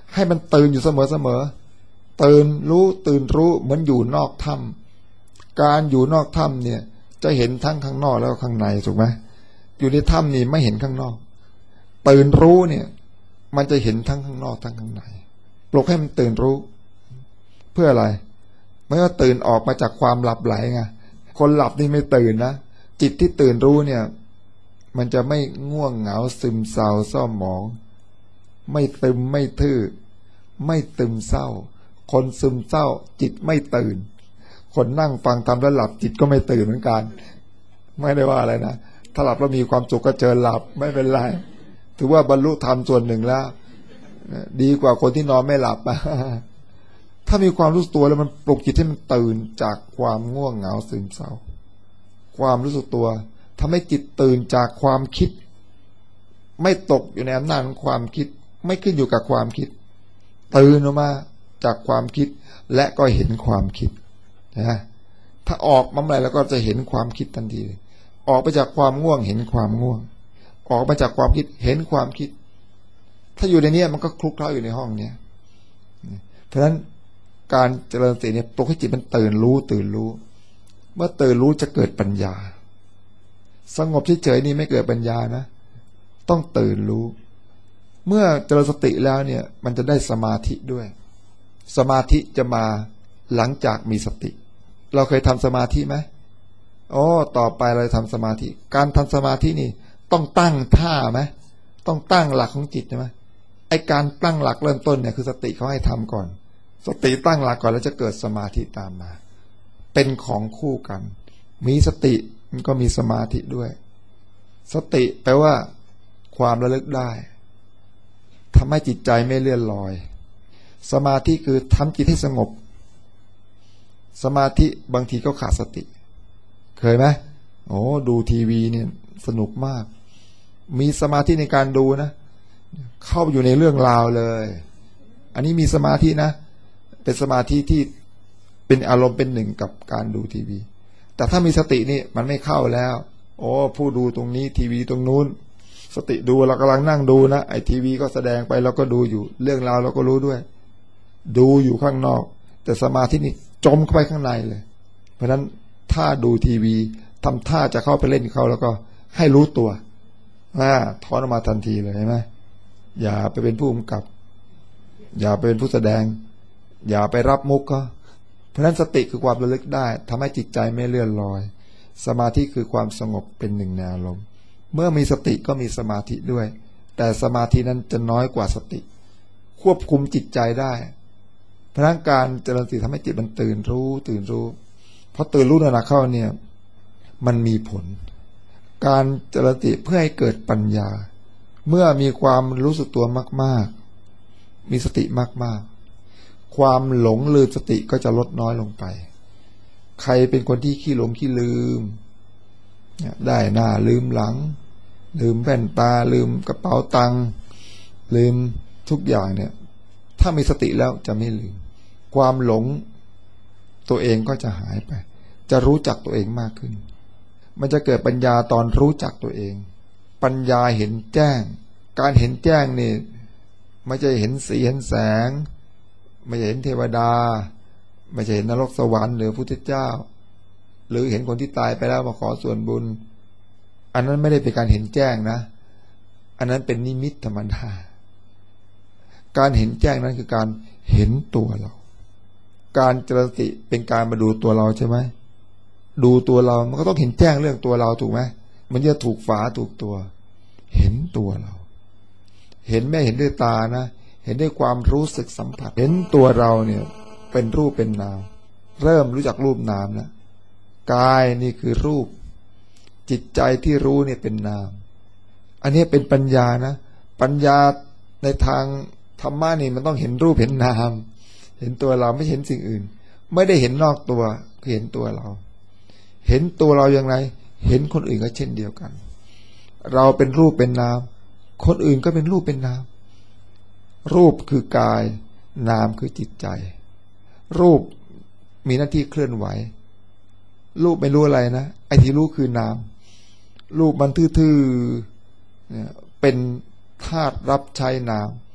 ให้มันตื่นอยู่เสมอเสมอตื่นรู้ตื่นรู้เหมือนอยู่นอกถ้ำการอยู่นอกถ้ำเนี่ยจะเห็นทั้งข้างนอกแล้วก็ข้างในถูกไหมอยู่ในถ้ำนี่ไม่เห็นข้างนอกตื่นรู้เนี่ยมันจะเห็นทั้งข้างนอกทั้งข้างในปลุกให้มันตื่นรู้เพื่ออะไรไม่ว่าตื่นออกมาจากความหลับไหลไงคนหลับนี่ไม่ตื่นนะจิตที่ตื่นรู้เนี่ยมันจะไม่ง่วงเหงาซึมเศร้าเศร้าหมองไม่ตึมไม่ทื่อไม่ตึมเศร้าคนซึมเศร้าจิตไม่ตื่นคนนั่งฟังทำแล้วหลับจิตก็ไม่ตื่นเหมือนกันไม่ได้ว่าอะไรนะถ้าหลับแล้วมีความสุขก็เจอหลับไม่เป็นไรถือว่าบรรลุธรรมส่วนหนึ่งแล้วดีกว่าคนที่นอนไม่หลับถ้ามีความรู้สึกตัวแล้วมันปลุกจิตให้มันตื่นจากความง่วงเหงาซึมเศร้าความรู้สึกตัวทำให้จิตตื่นจากความคิดไม่ตกอยู่ในอำนาจของความคิดไม่ขึ้นอยู่กับความคิดตื่นออกมาจากความคิดและก็เห็นความคิดนะถ้าออกมาเมื่อไหร่แล้วก็จะเห็นความคิดทันทีออกไปจากความง่วงเห็นความง่วงออกมาจากความคิดเห็นความคิดถ้าอยู่ในนี้มันก็คลุกเคล้าอยู่ในห้องเนี้ยเพราะฉะนั้นการเจริญสติเนี่ยปลุกให้จิตมันตื่นรู้ตื่นรู้เมื่อตื่นรู้จะเกิดปัญญาสงบเฉยๆนี่ไม่เกิดปัญญานะต้องตื่นรู้เมื่อเจริญสติแล้วเนี่ยมันจะได้สมาธิด้วยสมาธิจะมาหลังจากมีสติเราเคยทำสมาธิไหมโอ้ต่อไปเราทำสมาธิการทำสมาธินี่ต้องตั้งท่าไหมต้องตั้งหลักของจิตใช่ไหมไอการตั้งหลักเริ่มต้นเนี่ยคือสติเขาให้ทำก่อนสติตั้งหลักก่อนแล้วจะเกิดสมาธิตามมาเป็นของคู่กันมีสติมันก็มีสมาธิด้วยสติแปลว่าความระลึกได้ทำให้จิตใจไม่เลื่อนลอยสมาธิคือทำจิตให้สงบสมาธิบางทีก็ขาดสติเคยไหมโอ้ดูทีวีเนี่ยสนุกมากมีสมาธิในการดูนะเข้าไปอยู่ในเรื่องราวเลยอันนี้มีสมาธินะเป็นสมาธิที่เป็นอารมณ์เป็นหนึ่งกับการดูทีวีแต่ถ้ามีสตินี่มันไม่เข้าแล้วโอ้ผู้ดูตรงนี้ทีวีตรงนู้นสติดูเรากำลังนั่งดูนะไอทีวีก็แสดงไปเราก็ดูอยู่เรื่องราวเราก็รู้ด้วยดูอยู่ข้างนอกแต่สมาธินี่จมเข้าไปข้างในเลยเพราะฉะนั้นถ้าดูทีวีทำท่าจะเข้าไปเล่นเขาแล้วก็ให้รู้ตัวอ่าถอนออกมาทันทีเลยใช่ไหมอย่าไปเป็นผู้กำกับอย่าไปเป็นผู้แสดงอย่าไปรับมุกก็เพราะฉะนั้นสติคือความระลึกได้ทำให้จิตใจไม่เลื่อนลอยสมาธิคือความสงบเป็นหนึ่งในอารมณ์เมื่อมีสติก็มีสมาธิด้วยแต่สมาธินั้นจะน้อยกว่าสติควบคุมจิตใจได้เพราะการเจริญสติทำให้จิตมันตื่นรู้ตื่นรู้เพราะตื่นรู้นานๆเข้าเนี่ยมันมีผลการเจริญสติเพื่อให้เกิดปัญญาเมื่อมีความรู้สึกตัวมากๆมีสติมากๆความหลงลืมสติก็จะลดน้อยลงไปใครเป็นคนที่ขี้หลงขี้ลืมได้หน้าลืมหลังลืมแว่นตาลืมกระเป๋าตังค์ลืมทุกอย่างเนี่ยถ้ามีสติแล้วจะไม่ลืมความหลงตัวเองก็จะหายไปจะรู้จักตัวเองมากขึ้นมันจะเกิดปัญญาตอนรู้จักตัวเองปัญญาเห็นแจ้งการเห็นแจ้งนี่ไม่ใช่เห็นสีเห็นแสงไม่ใช่เห็นเทวดาไม่ใช่เห็นนรกสวรรค์หรือพุทธเจ้าหรือเห็นคนที่ตายไปแล้วมาขอส่วนบุญอันนั้นไม่ได้เป็นการเห็นแจ้งนะอันนั้นเป็นนิมิตธรรมดาการเห็นแจ้งนั้นคือการเห็นตัวเราการเจริญสติเป็นการมาดูตัวเราใช่ไหมดูตัวเรามันก็ต้องเห็นแจ้งเรื่องตัวเราถูกไหมมันจะถูกฝาถูกตัวเห็นตัวเราเห็นไม่เห็นด้วยตานะเห็นด้วยความรู้สึกสัมผัสเห็นตัวเราเนี่ยเป็นรูปเป็นนามเริ่มรู้จักรูปนามแล้วกายนี่คือรูปจิตใจที่รู้เนี่ยเป็นนามอันนี้เป็นปัญญานะปัญญาในทางธรรมะนี่มันต้องเห็นรูปเห็นนามเห็นตัวเราไม่เห็นสิ่งอื่นไม่ได้เห็นนอกตัวเห็นตัวเราเห็นตัวเราอย่างไรเห็นคนอื่นก็เช่นเดียวกันเราเป็นรูปเป็นนามคนอื่นก็เป็นรูปเป็นนามรูปคือกายนามคือจิตใจรูปมีหน้าที่เคลื่อนไหวรูปไม่รู้อะไรนะไอ้ที่รู้คือนามรูปมันทื่อๆเนี่ยเป็นธาตุรับใช้นาม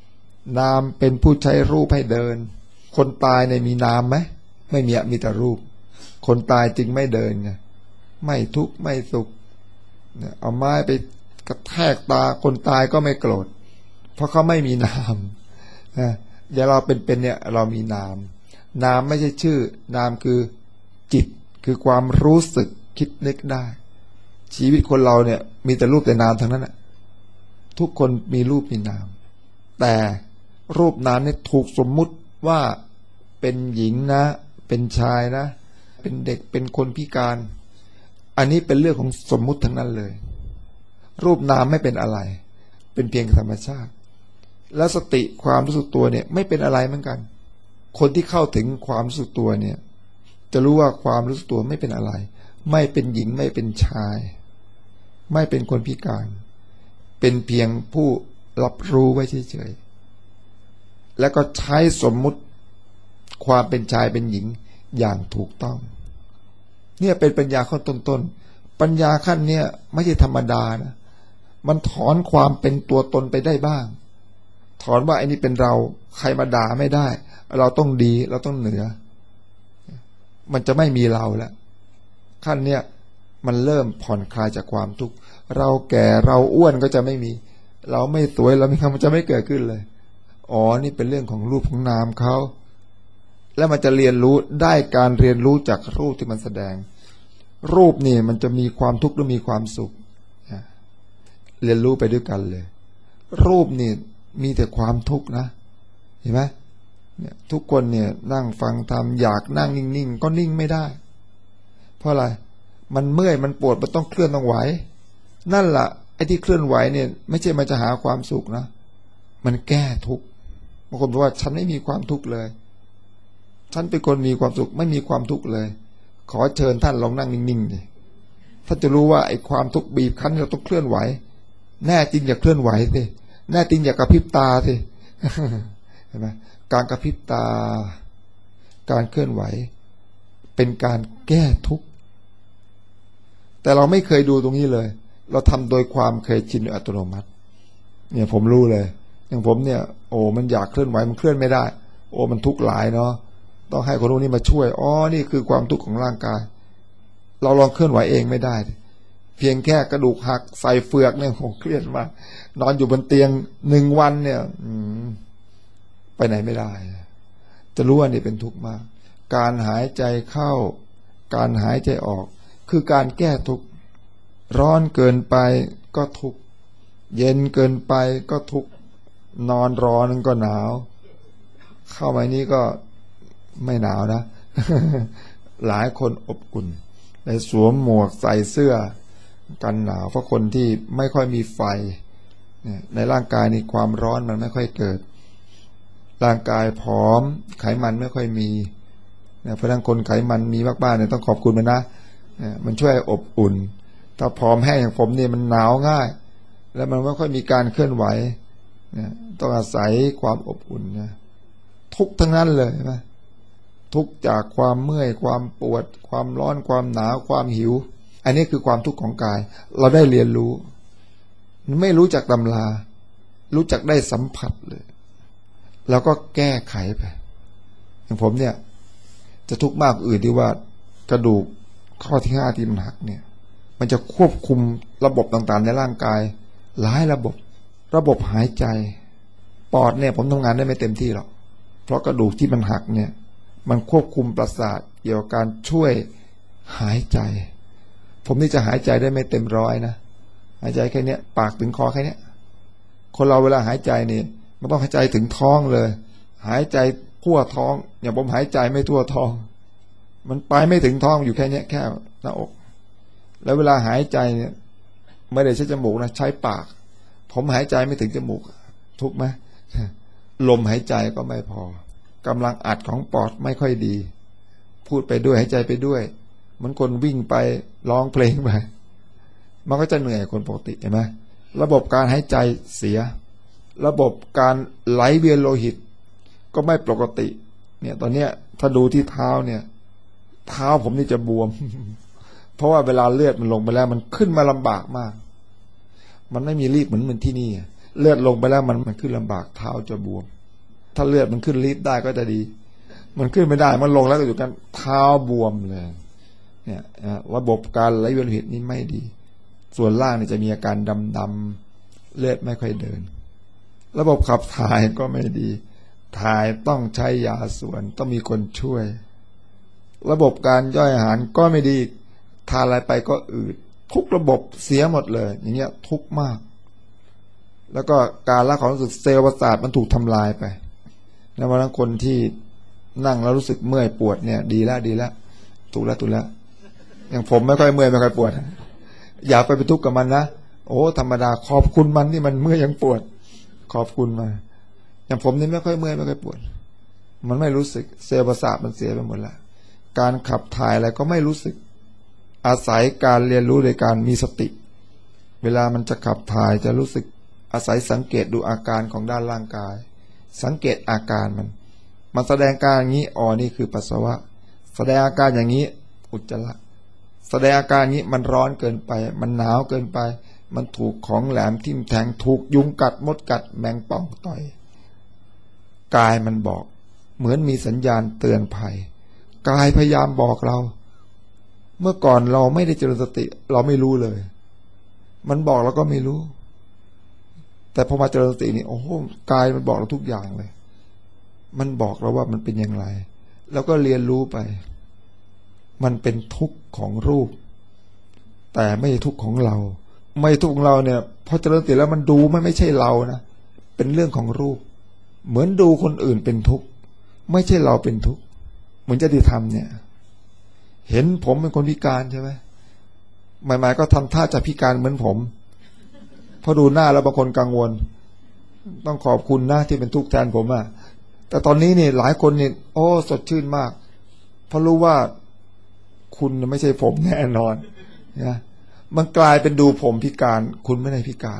นามเป็นผู้ใช้รูปให้เดินคนตายเนี่ยมีนามไหมไม่มีมีแต่รูปคนตายจึงไม่เดินไงไม่ทุกข์ไม่สุขเอาไม้ไปกระแทกตาคนตายก็ไม่โกรธเพราะเขาไม่มีนามนะอย่างเราเป็นๆเนี่ยเรามีนามนามไม่ใช่ชื่อนามคือจิตคือความรู้สึกคิดนึกได้ชีวิตคนเราเนี่ยมีแต่รูปแต่นามทั้งนั้นแหละทุกคนมีรูปมีนามแต่รูปนามเนี่ยถูกสมมุติว่าเป็นหญิงนะเป็นชายนะเป็นเด็กเป็นคนพิการอันนี้เป็นเรื่องของสมมุติทั้งนั้นเลยรูปนามไม่เป็นอะไรเป็นเพียงธรรมชาติและสติความรู้สึกตัวเนี่ยไม่เป็นอะไรเหมือนกันคนที่เข้าถึงความรู้สึกตัวเนี่ยจะรู้ว่าความรู้สึกตัวไม่เป็นอะไรไม่เป็นหญิงไม่เป็นชายไม่เป็นคนพิการเป็นเพียงผู้รับรู้ไว้เฉยๆแล้วก็ใช้สมมุติความเป็นชายเป็นหญิงอย่างถูกต้องเนี่ยเป็นปัญญาขั้นต้นๆปัญญาขั้นเนี้ยไม่ใช่ธรรมดานะมันถอนความเป็นตัวตนไปได้บ้างถอนว่าไอ้นี่เป็นเราใครมาด่าไม่ได้เราต้องดีเราต้องเหนือมันจะไม่มีเราแล้วขั้นเนี้ยมันเริ่มผ่อนคลายจากความทุกข์เราแก่เราอ้วนก็จะไม่มีเราไม่สวยเราไม่คำมันจะไม่เกิดขึ้นเลยอ๋อนี่เป็นเรื่องของรูปของนามเขาแล้วมันจะเรียนรู้ได้การเรียนรู้จากรูปที่มันแสดงรูปนี่มันจะมีความทุกข์หรือมีความสุขเรียนรู้ไปด้วยกันเลยรูปนี่มีแต่ความทุกข์นะเห็นไหมเนี่ยทุกคนเนี่ยนั่งฟังธรรมอยากนั่งนิ่งๆก็นิ่งไม่ได้เพราะอะไรมันเมื่อยมันปวดมันต้องเคลื่อนต้องไหวนั่นแหละไอ้ที่เคลื่อนไหวเนี่ยไม่ใช่มันจะหาความสุขนะมันแก้ทุกข์บางคนบอกว่าฉันไม่มีความทุกข์เลยฉันเป็นคนมีความสุขไม่มีความทุกข์เลยขอเชิญท่านลองนั่งนิ่งๆดิท่านจะรู้ว่าไอ้ความทุกข์บีบคั้นเราต้องเคลื่อนไหวแน่จริงอย่าเคลื่อนไหวสิแน่จริงอย่ากระพริบตาสิเห็นไหมการกระพริบตาการเคลื่อนไหวเป็นการแก้ทุกข์แต่เราไม่เคยดูตรงนี้เลยเราทำโดยความเคยชินโดยอัตโนมัติเนี่ยผมรู้เลยอย่างผมเนี่ยโอ้มันอยากเคลื่อนไหวมันเคลื่อนไม่ได้โอ้มันทุกข์หลายเนาะต้องให้คนนู้นนี่มาช่วยอ๋อนี่คือความทุกข์ของร่างกายเราลองเคลื่อนไหวเองไม่ได้เพียงแค่กระดูกหักใส่เฟือกเนี่ยโอ้เครียดมากนอนอยู่บนเตียงหนึ่งวันเนี่ยอืมไปไหนไม่ได้จะรู้ว่านี่เป็นทุกข์มากการหายใจเข้าการหายใจออกคือการแก้ทุกข์ร้อนเกินไปก็ทุกข์เย็นเกินไปก็ทุกข์นอนรอนึงก็หนาวเข้ามานี้ก็ไม่หนาวนะ หลายคนอบอุ่นในสวมหมวกใส่เสื้อกันหนาวเพราะคนที่ไม่ค่อยมีไฟในร่างกายนี่ความร้อนมันไม่ค่อยเกิดร่างกายผอมไขมันไม่ค่อยมีเพราะฉะนั้นคนไขมันมีมากๆเนี่ยต้องขอบคุณมันนะมันช่วยอบอุ่นถ้าผอมแห้งอย่างผมเนี่ยมันหนาวง่ายแล้วมันไม่ค่อยมีการเคลื่อนไหวต้องอาศัยความอบอุ่นนะทุกทั้งนั้นเลยใช่ไหมทุกจากความเมื่อยความปวดความร้อนความหนาวความหิวอันนี้คือความทุกข์ของกายเราได้เรียนรู้ไม่รู้จักตำรารู้จักได้สัมผัสเลยแล้วก็แก้ไขไปอย่างผมเนี่ยจะทุกข์มากอื่นที่ว่ากระดูกข้อที่ห้าที่มันหักเนี่ยมันจะควบคุมระบบต่างๆในร่างกายหลายระบบระบบหายใจปอดเนี่ยผมทำงานได้ไม่เต็มที่หรอกเพราะกระดูกที่มันหักเนี่ยมันควบคุมประสาทเกี่ยวกับการช่วยหายใจผมนี่จะหายใจได้ไม่เต็มร้อยนะหายใจแค่นี้ปากถึงคอแค่นี้คนเราเวลาหายใจนี่มันต้องหายใจถึงท้องเลยหายใจทั่วท้องอย่างผมหายใจไม่ทั่วท้องมันไปไม่ถึงท้องอยู่แค่นี้แค่หน้าอกแล้วเวลาหายใจเนี่ยไม่ได้ใช้จมูกนะใช้ปากผมหายใจไม่ถึงจมูกทุกไหมลมหายใจก็ไม่พอกำลังอัดของปอดไม่ค่อยดีพูดไปด้วยหายใจไปด้วยเหมือนคนวิ่งไปร้องเพลงไปมันก็จะเหนื่อยคนปกติเห็นไหมระบบการหายใจเสียระบบการไหลเวียนโลหิตก็ไม่ปกติเนี่ยตอนเนี้ยถ้าดูที่เท้าเนี่ยเท้าผมนี่จะบวม เพราะว่าเวลาเลือดมันลงไปแล้วมันขึ้นมาลำบากมากมันไม่มีรีบเหมือนเหมือนที่นี่เลือดลงไปแล้วมันมันขึ้นลำบากเท้าจะบวมถ้าเลือดมันขึ้นลิฟต์ได้ก็จะดีมันขึ้นไม่ได้มันลงแล้วก็อยู่กันเท้าบวมเลยเนี่ยระบบการไหลเวียนโลหิตนี่ไม่ดีส่วนล่างเนี่ยจะมีอาการดำๆเลือดไม่ค่อยเดินระบบขับถ่ายก็ไม่ดีถ่ายต้องใช้ยาส่วนต้องมีคนช่วยระบบการย่อยอาหารก็ไม่ดีทานอะไรไปก็อืดทุกระบบเสียหมดเลยอย่างเงี้ยทุกข์มากแล้วก็การละความรู้สึกเซลล์ประสาทมันถูกทำลายไปแล้วบางคนที่นั่งแล้วรู้สึกเมื่อยปวดเนี่ยดีแล้วดีแล้วถูกแล้วถูกแล้วอย่างผมไม่ค่อยเมื่อยไม่ค่อยปวดอย่าไปเป็นทุกข์กับมันนะโอ้ธรรมดาขอบคุณมันที่มันเมื่อยยังปวดขอบคุณมาอย่างผมนี่ไม่ค่อยเมื่อยไม่ค่อยปวดมันไม่รู้สึกเซลล์ประสาทมันเสียไปหมดแล้วการขับถ่ายอะไรก็ไม่รู้สึกอาศัยการเรียนรู้โดยการมีสติเวลามันจะขับถ่ายจะรู้สึกอาศัยสังเกตดูอาการของด้านร่างกายสังเกตอาการมันมันแสดงการอย่างนี้อ๋อนี่คือปัสสาวะแสดงอาการอย่างนี้อุจจาระแสดงอาการอย่างนี้มันร้อนเกินไปมันหนาวเกินไปมันถูกของแหลมทิ่มแทงถูกยุงกัดมดกัดแมงป่องต่อยกายมันบอกเหมือนมีสัญญาณเตือนภัยกายพยายามบอกเราเมื่อก่อนเราไม่ได้เจริญสติเราไม่รู้เลยมันบอกเราก็ไม่รู้แต่พอมาเจริญสตินี่โอ้โหกายมันบอกเราทุกอย่างเลยมันบอกเราว่ามันเป็นอย่างไรแล้วก็เรียนรู้ไปมันเป็นทุกข์ของรูปแต่ไม่ใช่ทุกข์ของเราไม่ทุกข์ของเราเนี่ยพอเจริญสติแล้วมันดูมันไม่ใช่เรานะเป็นเรื่องของรูปเหมือนดูคนอื่นเป็นทุกข์ไม่ใช่เราเป็นทุกข์เหมือนจะดีทำเนี่ยเห็นผมเป็นคนพิการใช่ไหมใหม่ๆก็ทำท่าจะพิการเหมือนผมพอดูหน้าแล้วบางคนกังวลต้องขอบคุณนะที่เป็นทุกข์แทนผมอะแต่ตอนนี้เนี่ยหลายคนเนี่ยโอ้สดชื่นมากเพราะรู้ว่าคุณไม่ใช่ผมแน่นอนนะมันกลายเป็นดูผมพิการคุณไม่ได้พิการ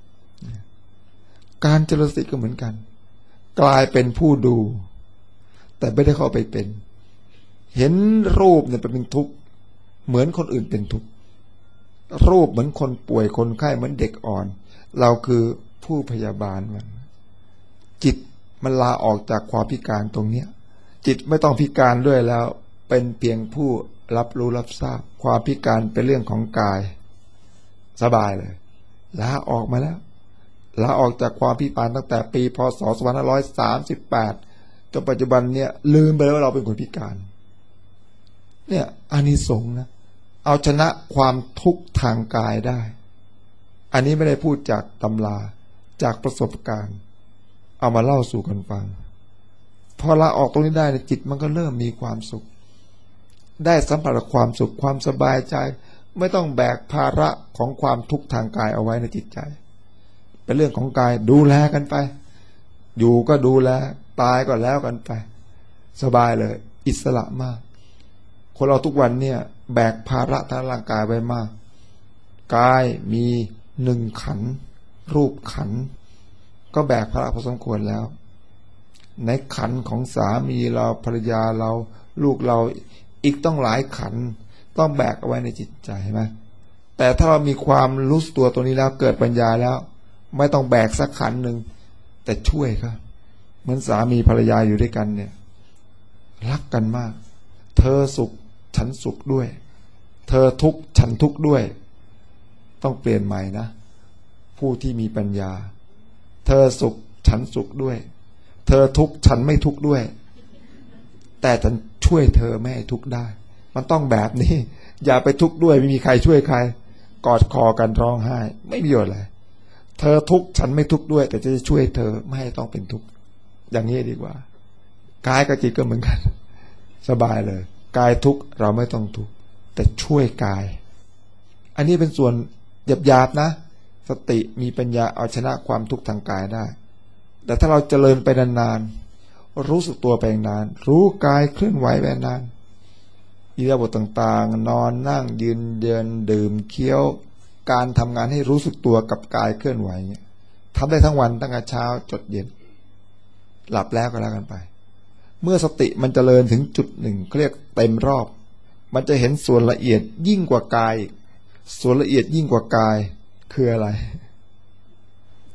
การเจริญสติก็เหมือนกันกลายเป็นผู้ดูแต่ไม่ได้เข้าไปเป็นเห็นรูปเนี่ยเป็นทุกข์เหมือนคนอื่นเป็นทุกข์รูปเหมือนคนป่วยคนไข้เหมือนเด็กอ่อนเราคือผู้พยาบาลมันจิตมันลาออกจากความพิการตรงเนี้ยจิตไม่ต้องพิการด้วยแล้วเป็นเพียงผู้รับรู้รับทราบความพิการเป็นเรื่องของกายสบายเลยลาออกมาแล้วลาออกจากความพิการตั้งแต่ปีพ.ศ. สองพันห้าร้อยสามสิบแปดจนปัจจุบันเนี่ยลืมไปแล้วว่าเราเป็นคนพิการเนี่ยอานิสงส์นะเอาชนะความทุกข์ทางกายได้อันนี้ไม่ได้พูดจากตำราจากประสบการณ์เอามาเล่าสู่กันฟังพอลาออกตรงนี้ได้จิตมันก็เริ่มมีความสุขได้สัมผัสกับความสุขความสบายใจไม่ต้องแบกภาระของความทุกข์ทางกายเอาไว้ในจิตใจเป็นเรื่องของกายดูแลกันไปอยู่ก็ดูแลตายก็แล้วกันไปสบายเลยอิสระมากคนเราทุกวันเนี่ยแบกภาระทางร่างกายไว้มากกายมีหนึ่งขันธ์รูปขันธ์ก็แบกภาระพอสมควรแล้วในขันธ์ของสามีเราภรรยาเราลูกเราอีกต้องหลายขันธ์ต้องแบกเอาไว้ในจิตใจใช่ไหมแต่ถ้าเรามีความรู้ตัวตัวนี้แล้วเกิดปัญญาแล้วไม่ต้องแบกสักขันธ์หนึ่งแต่ช่วยครับเหมือนสามีภรรยาอยู่ด้วยกันเนี่ยรักกันมากเธอสุขฉันสุขด้วยเธอทุกข์ฉันทุกข์ด้วยต้องเปลี่ยนใหม่นะผู้ที่มีปัญญาเธอสุขฉันสุขด้วยเธอทุกข์ฉันไม่ทุกข์ด้วยแต่ฉันช่วยเธอไม่ให้ทุกข์ได้มันต้องแบบนี้อย่าไปทุกข์ด้วยไม่มีใครช่วยใครกอดคอกันร้องไห้ไม่มีประโยชน์เลยเธอทุกข์ฉันไม่ทุกข์ด้วยแต่จะช่วยเธอไม่ให้ต้องเป็นทุกข์อย่างนี้ดีกว่ากายกับจิตก็เหมือนกันสบายเลยกายทุกข์เราไม่ต้องทุกข์แต่ช่วยกายอันนี้เป็นส่วนหยาบๆนะสติมีปัญญาเอาชนะความทุกข์ทางกายได้แต่ถ้าเราเจริญไปนานๆรู้สึกตัวไปนานรู้กายเคลื่อนไหวไปนานอิริยาบถต่างๆนอนนั่งยืนเดินดื่มเคี้ยวการทำงานให้รู้สึกตัวกับกายเคลื่อนไหวเนี่ยทำได้ทั้งวันตั้งแต่เช้าจดเย็นหลับแล้วก็แล้วกันไปเมื่อสติมันเจริญถึงจุดหนึ่งเรียกเต็มรอบมันจะเห็นส่วนละเอียดยิ่งกว่ากายส่วนละเอียดยิ่งกว่ากายคืออะไร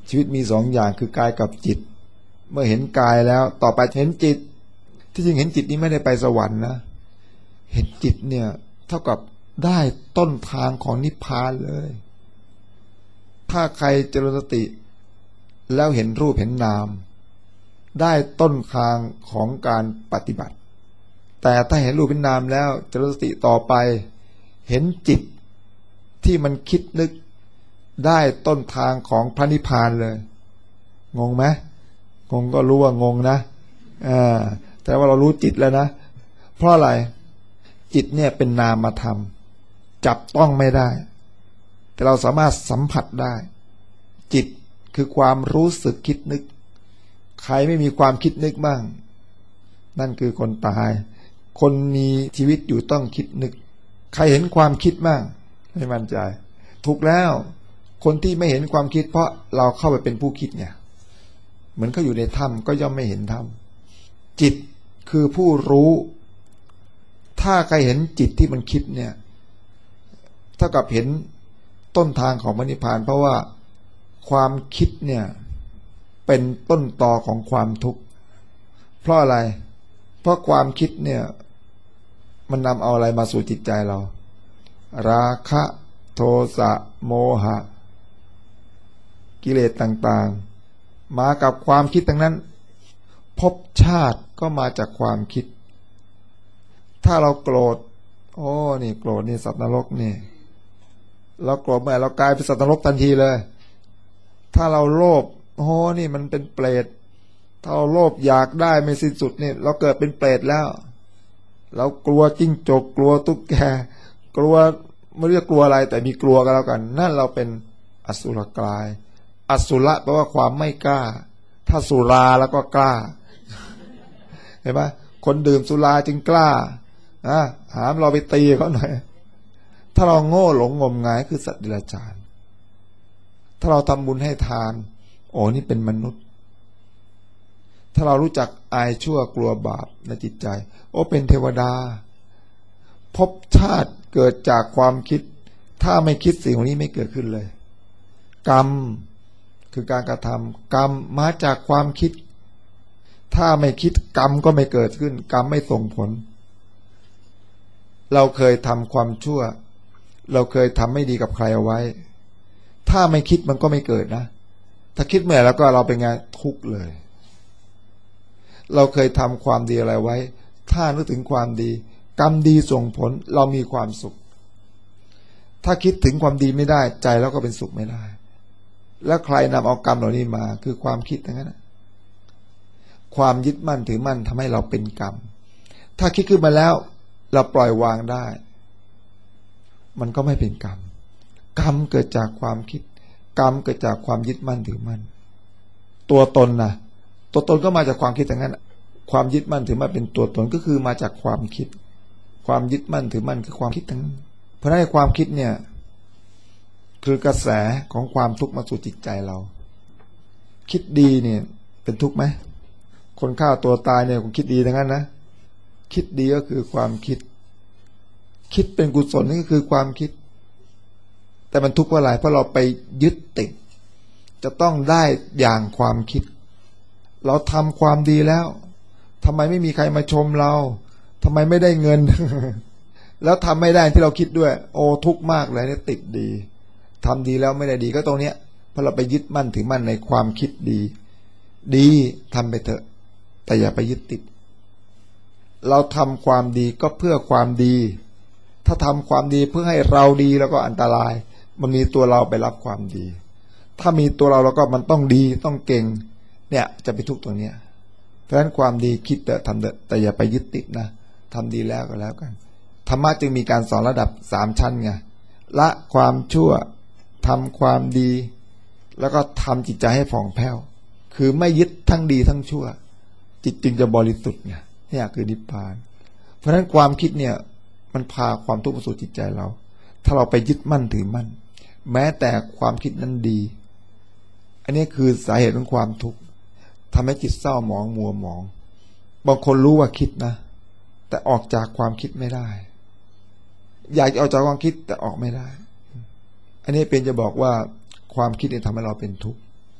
ชีวิตมีสองอย่างคือกายกับจิตเมื่อเห็นกายแล้วต่อไปเห็นจิตที่จริงเห็นจิตนี้ไม่ได้ไปสวรรค์นะเห็นจิตเนี่ยเท่ากับได้ต้นทางของนิพพานเลยถ้าใครเจริญสติแล้วเห็นรูปเห็นนามได้ต้นทางของการปฏิบัติแต่ถ้าเห็นรูปเห็นนามแล้วเจริญสติต่อไปเห็นจิตที่มันคิดนึกได้ต้นทางของพระนิพพานเลยงงไหมงงก็รู้ว่างงนะอ่าแต่ว่าเรารู้จิตแล้วนะเพราะอะไรจิตเนี่ยเป็นนามธรรมจับต้องไม่ได้แต่เราสามารถสัมผัสได้จิตคือความรู้สึกคิดนึกใครไม่มีความคิดนึกบ้างนั่นคือคนตายคนมีชีวิตอยู่ต้องคิดนึกใครเห็นความคิดบ้างไม่มั่นใจถูกแล้วคนที่ไม่เห็นความคิดเพราะเราเข้าไปเป็นผู้คิดเนี่ยเหมือนเขาอยู่ในถ้ำก็ย่อมไม่เห็นถ้ำจิตคือผู้รู้ถ้าใครเห็นจิตที่มันคิดเนี่ยเท่ากับเห็นต้นทางของพระนิพพานเพราะว่าความคิดเนี่ยเป็นต้นตอของความทุกข์เพราะอะไรเพราะความคิดเนี่ยมันนำเอาอะไรมาสู่จิตใจเราราคะโทสะโมหะกิเลสต่างๆมากับความคิดทั้งนั้นภพชาติก็มาจากความคิดถ้าเราโกรธโอ้นี่โกรธนี่สัตว์นรกนี่เราโกรธเมื่อเรากลายเป็นสัตว์นรกทันทีเลยถ้าเราโลภโอ้นี่มันเป็นเปรตถ้าเราโลภอยากได้ไม่สิ้นสุดนี่เราเกิดเป็นเปรตแล้วเรากลัวจิ้งจกกลัวตุ๊กแกกลัวไม่รู้จะกลัวอะไรแต่มีกลัวกันแล้วกันนั่นเราเป็นอสุรกายอสุระแปลว่าความไม่กล้าถ้าสุราแล้วก็กล้าเห็นไหมคนดื่มสุราจึงกล้าอ่ะหามเราไปตีเขาหน่อยถ้าเราโง่หลงงมงายคือสัตว์เดรัจฉานถ้าเราทำบุญให้ทานโอ้นี่เป็นมนุษย์ถ้าเรารู้จักอายชั่วกลัวบาปในจิตใจโอ้เป็นเทวดาภพชาติเกิดจากความคิดถ้าไม่คิดสิ่งเหล่านี้ไม่เกิดขึ้นเลยกรรมคือการกระทำกรรมมาจากความคิดถ้าไม่คิดกรรมก็ไม่เกิดขึ้นกรรมไม่ส่งผลเราเคยทำความชั่วเราเคยทำไม่ดีกับใครเอาไว้ถ้าไม่คิดมันก็ไม่เกิดนะถ้าคิดเมื่อแล้วก็เราเป็นไงทุกข์เลยเราเคยทำความดีอะไรไว้ถ้านึกถึงความดีกรรมดีส่งผลเรามีความสุขถ้าคิดถึงความดีไม่ได้ใจเราก็เป็นสุขไม่ได้แล้วใครนำเอากรรมเหล่านี้มาคือความคิดทั้งนั้นความยึดมั่นถือมั่นทำให้เราเป็นกรรมถ้าคิดขึ้นมาแล้วเราปล่อยวางได้มันก็ไม่เป็นกรรมกรรมเกิดจากความคิดกรรมเกิดจากความยึดมั่นถือมั่นตัวตนนะตัวตนก็มาจากความคิดทั้งนั้นความยึดมั่นถือมั่นเป็นตัวตนก็คือมาจากความคิดความยึดมั่นถือมั่นคือความคิดทั้งนั้นเพราะฉะนั้นความคิดเนี่ยคือกระแสของความทุกข์มาสู่จิตใจเราคิดดีเนี่ยเป็นทุกข์ไหมคนฆ่าตัวตายเนี่ยผมคิดดีทั้งนั้นนะคิดดีก็คือความคิดคิดเป็นกุศลนี่ก็คือความคิดแต่มันทุกข์เพราะอะไรเพราะเราไปยึดติดจะต้องได้อย่างความคิดเราทำความดีแล้วทำไมไม่มีใครมาชมเราทำไมไม่ได้เงิน แล้วทำไม่ได้ที่เราคิดด้วยโอ้ทุกข์มากเลยเนี่ยติดดีทำดีแล้วไม่ได้ดีก็ตรงเนี้ยเพราะเราไปยึดมั่นถือมั่นในความคิดดีดีทำไปเถอะแต่อย่าไปยึดติดเราทำความดีก็เพื่อความดีถ้าทำความดีเพื่อให้เราดีแล้วก็อันตรายมันมีตัวเราไปรับความดีถ้ามีตัวเราแล้วก็มันต้องดีต้องเก่งเนี่ยจะไปทุกข์ตรงเนี้ยเพราะฉะนั้นความดีคิดแต่ทำแต่อย่าไปยึดติดนะทำดีแล้วก็แล้วกันธรรมะจึงมีการสอนระดับสามชั้นไงละความชั่วทำความดีแล้วก็ทำจิตใจให้ผ่องแผ้วคือไม่ยึดทั้งดีทั้งชั่วจิตจึงจะบริสุทธิ์ไงนี่คือนิพพานเพราะฉะนั้นความคิดเนี่ยมันพาความทุกข์มาสู่จิตใจเราถ้าเราไปยึดมั่นถือมั่นแม้แต่ความคิดนั้นดีอันนี้คือสาเหตุของความทุกข์ทำให้จิตเศร้าหมองมัวหมองบางคนรู้ว่าคิดนะแต่ออกจากความคิดไม่ได้อยากจะออกจากความคิดแต่ออกไม่ได้อันนี้เป็นจะบอกว่าความคิดเนี่ยทำให้เราเป็นทุกข์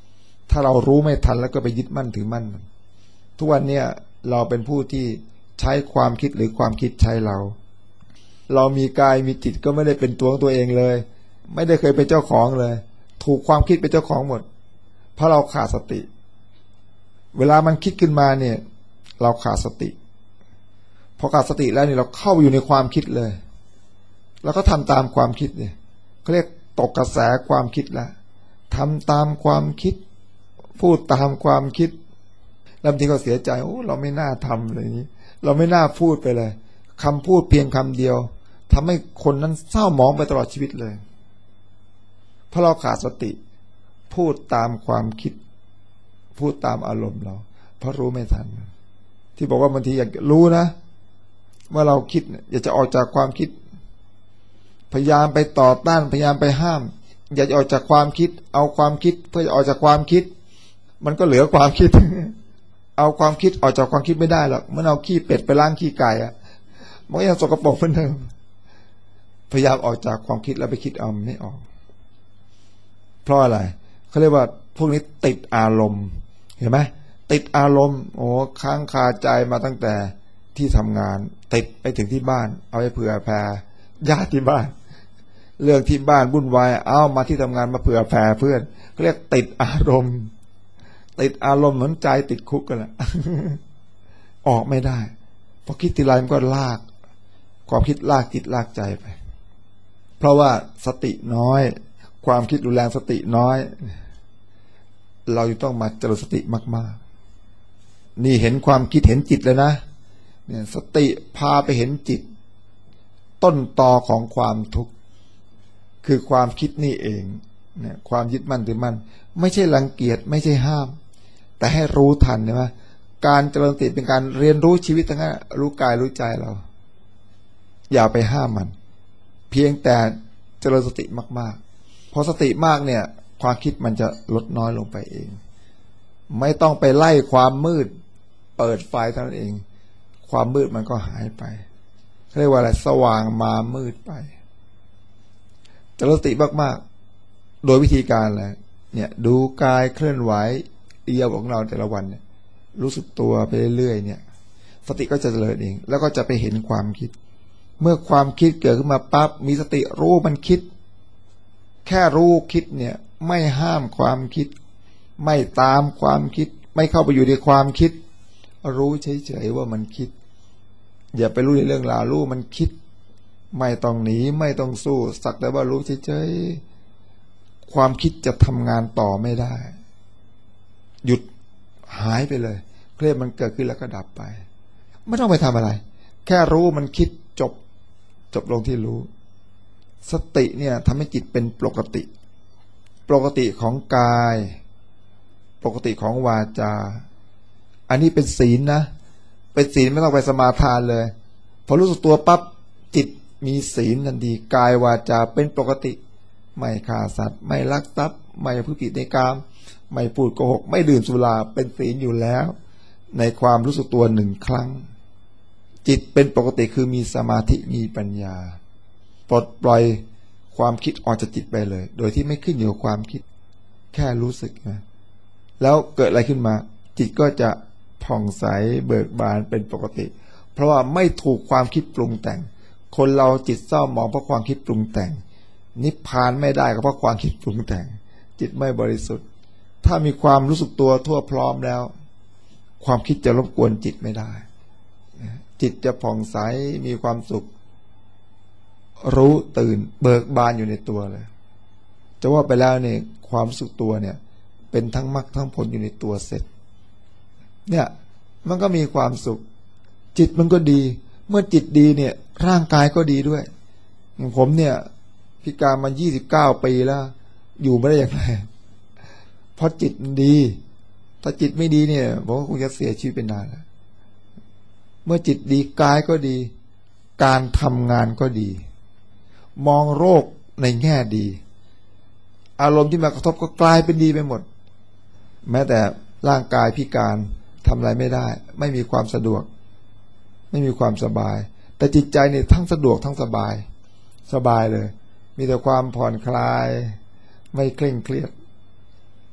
ถ้าเรารู้ไม่ทันแล้วก็ไปยึดมั่นถือมั่นทุกวันเนี่ยเราเป็นผู้ที่ใช้ความคิดหรือความคิดใช้เราเรามีกายมีจิตก็ไม่ได้เป็นตัวของตัวเองเลยไม่ได้เคยเป็นเจ้าของเลยถูกความคิดเป็นเจ้าของหมดเพราะเราขาดสติเวลามันคิดขึ้นมาเนี่ยเราขาดสติพอขาดสติแล้วเนี่ยเราเข้าอยู่ในความคิดเลยแล้วก็ทำตามความคิดเนี่ยเขาเรียกตกกระแสความคิดแล้วทำตามความคิดพูดตามความคิดแล้วบางทีก็เสียใจโอ้เราไม่น่าทำเลยนี้เราไม่น่าพูดไปเลยคำพูดเพียงคำเดียวทำให้คนนั้นเศร้าหมองไปตลอดชีวิตเลยเพราะเราขาดสติพูดตามความคิดพูดตามอารมณ์เราเพราะรู้ไม่ทันที่บอกว่าบางทีอยากรู้นะว่าเราคิดอยากจะออกจากความคิดพยายามไปต่อต้านพยายามไปห้ามอยากจะออกจากความคิดเอาความคิดเพื่อจะออกจากความคิดมันก็เหลือความคิดเอาความคิดออกจากความคิดไม่ได้หรอกเมื่อเอาขี้เป็ดไปล้างขี้ไก่อะมันก็ยังสกปรกเหมือนเดิมพยายามออกจากความคิดแล้วไปคิดเอาไม่ออกเพราะอะไรเขาเรียกว่าพวกนี้ติดอารมณ์เห็นไหมติดอารมณ์โอ้ค้างคาใจมาตั้งแต่ที่ทำงานติดไปถึงที่บ้านเอาไปเผื่อแผ่ญาติที่บ้านเรื่องที่บ้านวุ่นวายเอามาที่ทำงานมาเผื่อแผ่เพื่อนเขาเรียกติดอารมณ์ติดอารมณ์เหมือนใจติดคุกกันแหละ ออกไม่ได้พอคิดทีไรมันก็ลากความคิดลากจิตลากใจไปเพราะว่าสติน้อยความคิดรุนแรงสติน้อยเราต้องมาเจริญสติมากๆนี่เห็นความคิดเห็นจิตเลยนะเนี่ยสติพาไปเห็นจิตต้นตอของความทุกข์คือความคิดนี่เองเนี่ยความยึดมั่นถือมั่นไม่ใช่รังเกียจไม่ใช่ห้ามแต่ให้รู้ทันใช่ไหมการเจริญสติเป็นการเรียนรู้ชีวิตทั้งนั้นรู้กายรู้ใจเราอย่าไปห้ามมันเพียงแต่เจริญสติมากๆพอสติมากเนี่ยความคิดมันจะลดน้อยลงไปเองไม่ต้องไปไล่ความมืดเปิดไฟเท่านั้นเองความมืดมันก็หายไปเรียกว่าอะไรสว่างมามืดไปเจริญสติมากๆโดยวิธีการอะไรเนี่ยดูกายเคลื่อนไหวเอียวของเราแต่ละวันเนี่ยรู้สึกตัวไปเรื่อยๆเนี่ยสติก็จะเจริญเองแล้วก็จะไปเห็นความคิดเมื่อความคิดเกิดขึ้นมาปั๊บมีสติรู้มันคิดแค่รู้คิดเนี่ยไม่ห้ามความคิดไม่ตามความคิดไม่เข้าไปอยู่ในความคิดรู้เฉยๆว่ามันคิดอย่าไปรู้ในเรื่องราวรู้มันคิดไม่ต้องหนีไม่ต้องสู้สักแต่ว่ารู้เฉยๆความคิดจะทำงานต่อไม่ได้หยุดหายไปเลยเครียดมันเกิดขึ้นแล้วก็ดับไปไม่ต้องไปทำอะไรแค่รู้มันคิดจบจบลงที่รู้สติเนี่ยทำให้จิตเป็นปกติปกติของกายปกติของวาจาอันนี้เป็นศีลนะเป็นศีลไม่ต้องไปสมาทานเลยพอรู้สึกตัวปั๊บจิตมีศีลทันทีกายวาจาเป็นปกติไม่ฆ่าสัตว์ไม่ลักทรัพย์ไม่พูดผิดในกามไม่พูดโกหกไม่ดื่มสุราเป็นศีลอยู่แล้วในความรู้สึกตัวหนึ่งครั้งจิตเป็นปกติคือมีสมาธิมีปัญญาปลดปล่อยความคิดออกจากจิตไปเลยโดยที่ไม่ขึ้นอยู่กับความคิดแค่รู้สึกนะแล้วเกิดอะไรขึ้นมาจิตก็จะผ่องใสเบิกบานเป็นปกติเพราะว่าไม่ถูกความคิดปรุงแต่งคนเราจิตเศร้าหมองเพราะความคิดปรุงแต่งนิพพานไม่ได้ก็เพราะความคิดปรุงแต่งจิตไม่บริสุทธิ์ถ้ามีความรู้สึกตัวทั่วพร้อมแล้วความคิดจะรบกวนจิตไม่ได้จิตจะผ่องใสมีความสุขรู้ตื่นเบิกบานอยู่ในตัวเลยจะว่าไปแล้วเนี่ยความรู้สึกตัวเนี่ยเป็นทั้งมรรคทั้งผลอยู่ในตัวเสร็จเนี่ยมันก็มีความสุขจิตมันก็ดีเมื่อจิตดีเนี่ยร่างกายก็ดีด้วยผมเนี่ยพิการมายี่สิบเก้าปีแล้วอยู่ไม่ได้อย่างไรเพราะจิตมันดีถ้าจิตไม่ดีเนี่ยผมก็คงจะเสียชีวิตเป็นนานแล้วเมื่อจิตดีกายก็ดีการทำงานก็ดีมองโรคในแง่ดีอารมณ์ที่มากระทบก็กลายเป็นดีไปหมดแม้แต่ร่างกายพิการทำอะไรไม่ได้ไม่มีความสะดวกไม่มีความสบายแต่จิตใจเนี่ยทั้งสะดวกทั้งสบายสบายเลยมีแต่ความผ่อนคลายไม่เคร่งเครียด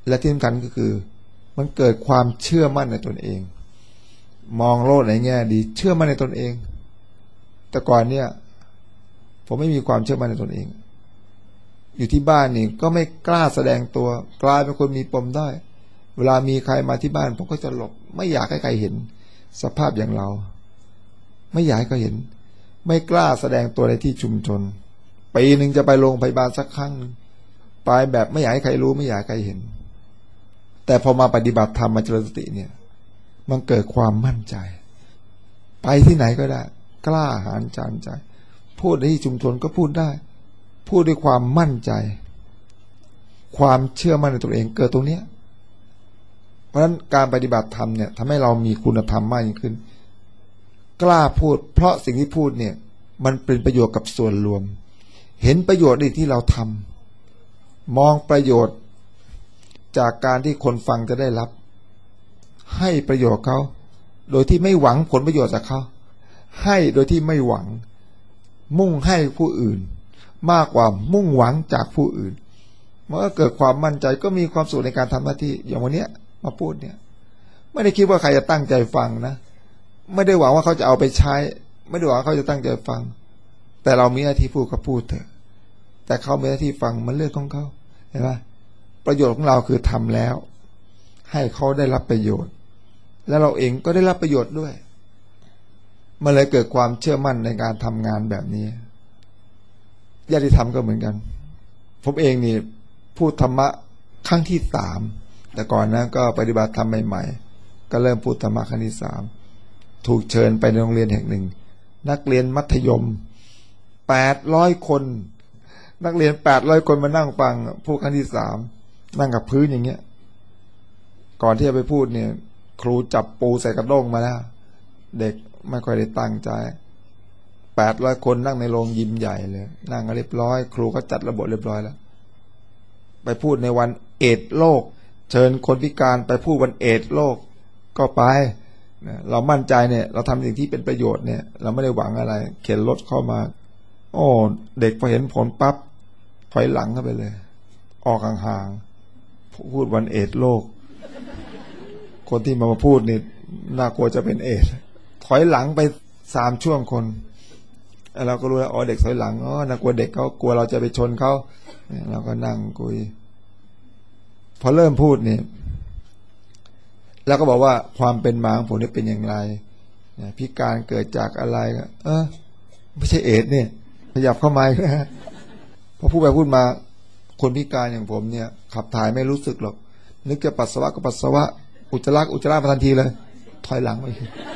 และที่สำคัญก็คือมันเกิดความเชื่อมั่นในตนเองมองโลกในแง่ดีเชื่อมั่นในตนเองแต่ก่อนเนี่ยผมไม่มีความเชื่อมั่นในตนเองอยู่ที่บ้านนี่ก็ไม่กล้าแสดงตัวกลายเป็นคนมีปมได้เวลามีใครมาที่บ้านผมก็จะหลบไม่อยากให้ใครเห็นสภาพอย่างเราไม่อยากให้เขาเห็นไม่กล้าแสดงตัวในที่ชุมชนปีหนึ่งจะไปโรงพยาบาลสักครั้งไปแบบไม่อยากให้ใครรู้ไม่อยากให้ใครเห็นแต่พอมาปฏิบัติธรรมมาเจริญสติเนี่ยมันเกิดความมั่นใจไปที่ไหนก็ได้กล้าหาญจานใจพูดในที่ชุมชนก็พูดได้พูดด้วยความมั่นใจความเชื่อมั่นในตัวเองเกิดตรงเนี้ยเพราะฉะนั้นการปฏิบัติธรรมเนี่ยทำให้เรามีคุณธรรมมากยิ่งขึ้นกล้าพูดเพราะสิ่งที่พูดเนี่ยมันเป็นประโยชน์กับส่วนรวมเห็นประโยชน์ในที่เราทำมองประโยชน์จากการที่คนฟังจะได้รับให้ประโยชน์เขาโดยที่ไม่หวังผลประโยชน์จากเขาให้โดยที่ไม่หวังมุ่งให้ผู้อื่นมากกว่ามุ่งหวังจากผู้อื่นเมื่อเกิดความมั่นใจก็มีความสุขในการทำหน้าที่อย่างวันนี้มาพูดเนี่ยไม่ได้คิดว่าใครจะตั้งใจฟังนะไม่ได้หวังว่าเขาจะเอาไปใช้ไม่ได้หวังว่าเขาจะตั้งใจฟังแต่เรามีหน้าที่พูดก็พูดเถอะแต่เขามีหน้าที่ฟังมันเรื่องของเขาเห็นไหมประโยชน์ของเราคือทำแล้วให้เขาได้รับประโยชน์และเราเองก็ได้รับประโยชน์ด้วยมันเลยเกิดความเชื่อมั่นในการทำงานแบบนี้ญาติธรรมก็เหมือนกันผมเองนี่พูดธรรมะครั้งที่สามแต่ก่อนนั้นก็ปฏิบัติธรรมใหม่ๆก็เริ่มพูดธรรมะครั้งที่สามถูกเชิญไปในโรงเรียนแห่งหนึ่งนักเรียนมัธยมแปดร้อยคนนักเรียนแปดร้อยคนมานั่งฟังพูดครั้งที่สามนั่งกับพื้นอย่างเงี้ยก่อนที่จะไปพูดเนี่ยครูจับปูใส่กระด้งมาแล้วเด็กไม่ค่อยได้ตั้งใจแปดร้อยคนนั่งในโรงยิมใหญ่เลยนั่งเรียบร้อยครูก็จัดระบบเรียบร้อยแล้วไปพูดในวันเอดส์โลกเชิญคนพิการไปพูดวันเอดส์โลกก็ไปเรามั่นใจเนี่ยเราทำสิ่งที่เป็นประโยชน์เนี่ยเราไม่ได้หวังอะไรเข็นรถเข้ามาโอ้เด็กพอเห็นผลปั๊บถอยหลังเข้าไปเลยออกห่างๆพูดวันเอดส์โลกคนที่มาพูดนี่น่ากลัวจะเป็นเอดส์ถอยหลังไปสามช่วงคนเราก็รู้แล้วอ๋อเด็กถอยหลังอ๋อน่ากลัวเด็กเขากลัวเราจะไปชนเขาเราก็นั่งคุยพอเริ่มพูดเนี่ยแล้วก็บอกว่าความเป็นมาของผมนี่เป็นอย่างไรพิการเกิดจากอะไรเออไม่ใช่เอดส์เนี่ยขยับเข้ามานะพอพูดไปพูดมาคนพิการอย่างผมเนี่ยขับถ่ายไม่รู้สึกหรอกนึกจะปัสสาวะก็ปัสสาวะอุจจาระอุจจาระมาทันทีเลยถอยหลังไป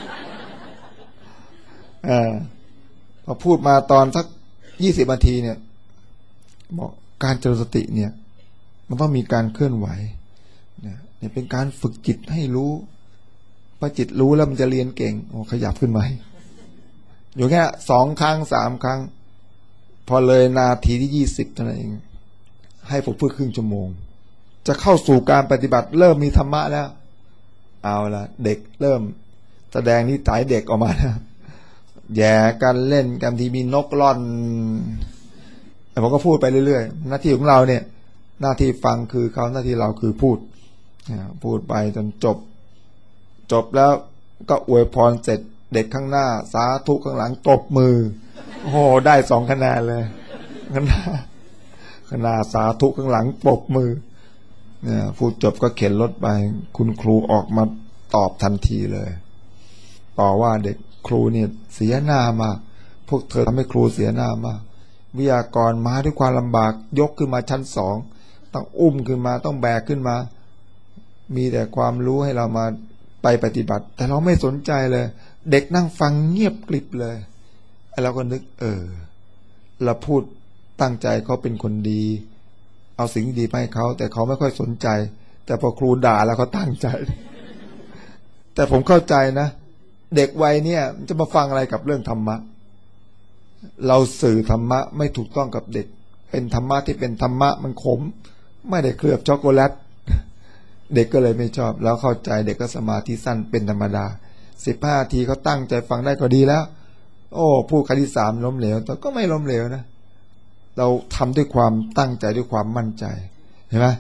อ่าพอพูดมาตอนสักยี่สิบนาทีเนี่ยบอกการเจริญสติเนี่ยมันต้องมีการเคลื่อนไหวเนี่ยเป็นการฝึกจิตให้รู้พอจิตรู้แล้วมันจะเรียนเก่งโอ้ขยับขึ้นมาอยู่แค่สองครั้งสามครั้งพอเลยนาทีที่ยี่สิบเท่านั้นเองให้ผมพูดครึ่งชั่วโมงจะเข้าสู่การปฏิบัติเริ่มมีธรรมะแล้วเอาละเด็กเริ่มแสดงนิสัยเด็กออกมาแล้วแย่กันเล่นกันทีมีนกล่อนแต่ผมก็พูดไปเรื่อยๆหน้าที่ของเราเนี่ยหน้าที่ฟังคือเขาหน้าที่เราคือพูดพูดไปจนจบจบแล้วก็อวยพรเสร็จเด็กข้างหน้าสาธุข้างหลังตบมือโอ้โหได้สองคะแนนเลยข้างหน้าข้างหน้าสาธุข้างหลังปรบมือเนี่ยพูดจบก็เข็นรถไปคุณครูออกมาตอบทันทีเลยต่อว่าเด็กครูเนี่ยเสียหน้ามากพวกเธอทำให้ครูเสียหน้ามากวิทยากรมาด้วยความลำบากยกขึ้นมาชั้นสองต้องอุ้มขึ้นมาต้องแบกขึ้นมามีแต่ความรู้ให้เรามาไปปฏิบัติแต่เราไม่สนใจเลยเด็กนั่งฟังเงียบกริบเลยเราก็นึกเออเราพูดตั้งใจเขาเป็นคนดีเอาสิ่งดีไปให้เขาแต่เขาไม่ค่อยสนใจแต่พอครูด่าแล้วเขาตั้งใจแต่ผมเข้าใจนะเด็กวัยเนี่ยจะมาฟังอะไรกับเรื่องธรรมะเราสื่อธรรมะไม่ถูกต้องกับเด็กเป็นธรรมะที่เป็นธรรมะมันขมไม่ได้เคลือบช็อกโกแลตเด็กก็เลยไม่ชอบแล้วเข้าใจเด็กก็สมาธิสั้นเป็นธรรมดาสิบห้านาทีเขาตั้งใจฟังได้ก็ดีแล้วโอ้ผู้ครั้งที่สามล้มเหลวแต่ก็ไม่ล้มเหลวนะเราทำด้วยความตั้งใจด้วยความมั่นใจเห็นไหม